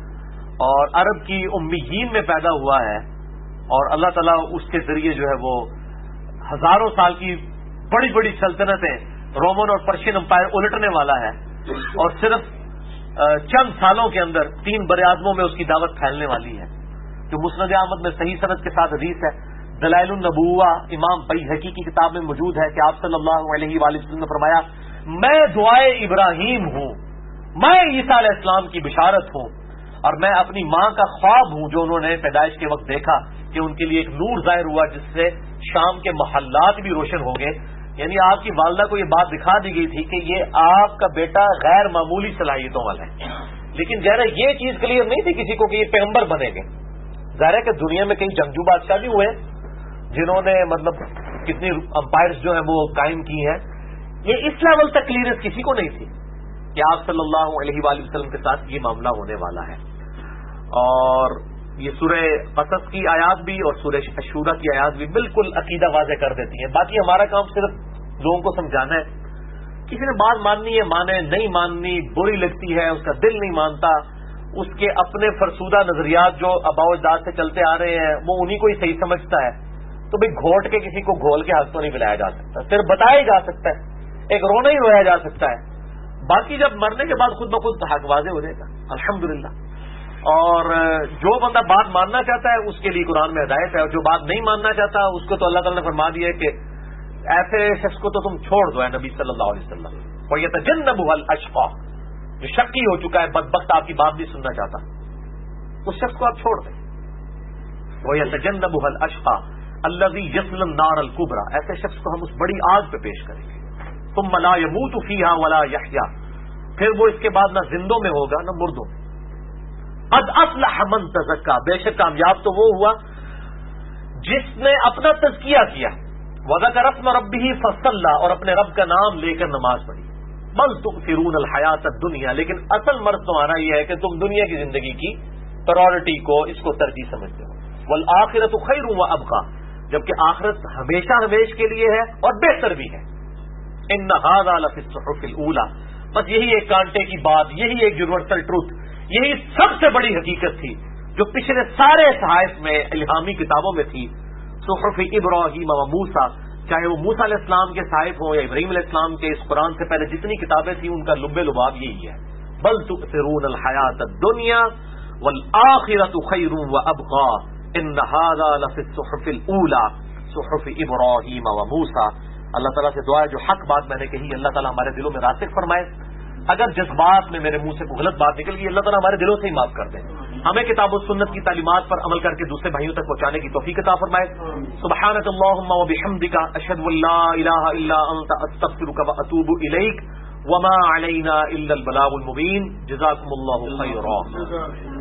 اور عرب کی امیین میں پیدا ہوا ہے، اور اللہ تعالیٰ اس کے ذریعے جو ہے وہ ہزاروں سال کی بڑی بڑی سلطنتیں، رومن اور پرشین امپائر الٹنے والا ہے، اور صرف چند سالوں کے اندر 3 براعظموں میں اس کی دعوت پھیلنے والی ہے، جو مسند احمد میں صحیح سند کے ساتھ حدیث ہے۔ دلائل النبوہ امام بیہقی کی کتاب میں موجود ہے کہ آپ صلی اللہ علیہ وآلہ وسلم نے فرمایا، میں دعائے ابراہیم ہوں، میں عیسیٰ علیہ السلام کی بشارت ہوں، اور میں اپنی ماں کا خواب ہوں جو انہوں نے پیدائش کے وقت دیکھا کہ ان کے لیے ایک نور ظاہر ہوا جس سے شام کے محلات بھی روشن ہو گئے۔ یعنی آپ کی والدہ کو یہ بات دکھا دی گئی تھی کہ یہ آپ کا بیٹا غیر معمولی صلاحیتوں والا ہے، لیکن ظاہر ہے یہ چیز کلیئر نہیں تھی کسی کو کہ یہ پیغمبر بنے گے۔ ظاہر ہے کہ دنیا میں کئی جنگجو بادشاہ بھی ہوئے جنہوں نے مطلب کتنی امپائرز جو ہیں وہ قائم کی ہیں، یہ اس لیول تک کلیئرنس کسی کو نہیں تھی کہ آپ صلی اللہ علیہ وآلہ وسلم کے ساتھ یہ معاملہ ہونے والا ہے۔ اور یہ سورہ قصص کی آیات بھی اور سورہ شورا کی آیات بھی بالکل عقیدہ واضح کر دیتی ہیں۔ باقی ہمارا کام صرف لوگوں کو سمجھانا ہے، کسی نے بات ماننی ہے مانے، نہیں ماننی بری لگتی ہے، اس کا دل نہیں مانتا، اس کے اپنے فرسودہ نظریات جو آباء و اجداد سے چلتے آ رہے ہیں وہ انہی کو ہی صحیح سمجھتا ہے، تو بھئی گھوٹ کے کسی کو گھول کے حق تو نہیں پلایا جا سکتا، صرف بتایا جا سکتا ہے، ایک رونا ہی رویا جا سکتا ہے، باقی جب مرنے کے بعد خود بخود حق واضح ہو جائے گا الحمدللہ۔ اور جو بندہ بات ماننا چاہتا ہے اس کے لیے قرآن میں ہدایت ہے، اور جو بات نہیں ماننا چاہتا اس کو تو اللہ تعالیٰ نے فرما دیا ہے کہ ایسے شخص کو تو تم چھوڑ دو، اے نبی صلی اللہ علیہ وسلم، وَيَتَجَنَّبُهَا الْأَشْقَى، جو شقی ہو چکا ہے، بدبخت، آپ کی بات نہیں سننا چاہتا، اس شخص کو آپ چھوڑ دیں۔ وَيَتَجَنَّبُهَا الْأَشْقَى الَّذِي يَصْلَى النَّارَ الْكُبْرَى، ایسے شخص کو ہم اس بڑی آگ پہ پیش کریں گے، ثُمَّ لَا يَمُوتُ فِيهَا وَلَا يَحْيَا، پھر وہ اس کے بعد نہ زندوں میں ہوگا نہ مردوں میں۔ قد افلح من تزکا، بے شک کامیاب تو وہ ہوا جس نے اپنا تزکیہ کیا، وذکر اسم ربہ فصلی، اور اپنے رب کا نام لے کر نماز پڑھی۔ بل تؤثرون الحیات الدنیا، لیکن اصل مرض تمہارا یہ ہے کہ تم دنیا کی زندگی کی پرائورٹی کو، اس کو ترجیح سمجھتے ہو۔ والآخرۃ خیر وابقی، جبکہ آخرت ہمیشہ ہمیش کے لیے ہے اور بہتر بھی ہے۔ ان ھذا لفی الصحف الاولی، بس یہی ایک کانٹے کی بات، یہی ایک یونیورسل ٹروتھ، یہی سب سے بڑی حقیقت تھی جو پچھلے سارے صحائف میں الہامی کتابوں میں تھی۔ صحف ابراہیم و موسیٰ، چاہے وہ موسیٰ علیہ السلام کے صحائف ہوں یا ابراہیم علیہ السلام کے، اس قرآن سے پہلے جتنی کتابیں تھیں ان کا لب لباب یہی ہے۔ بل تؤثرون الحیات الدنیا والآخرۃ خیر وابقی ان ھذا لفی الصحف الاولی صحف ابراہیم و موسیٰ۔ اللہ تعالیٰ سے دعا ہے جو حق بات میں نے کہی اللہ تعالیٰ ہمارے دلوں میں راسخ فرمائے، اگر جذبات میں میرے منہ سے کوئی غلط بات نکل گئی اللہ تعالیٰ ہمارے دلوں سے ہی معاف کر دیں، ہمیں کتاب و سنت کی تعلیمات پر عمل کر کے دوسرے بھائیوں تک پہنچانے کی توفیق عطا فرمائے۔ سبحانک اللہم و بحمدک، اشہد ان لا الہ الا انت، استغفرک و اتوب الیک، وما علینا الا البلاغ المبین۔ جزاکم اللہ خیرا۔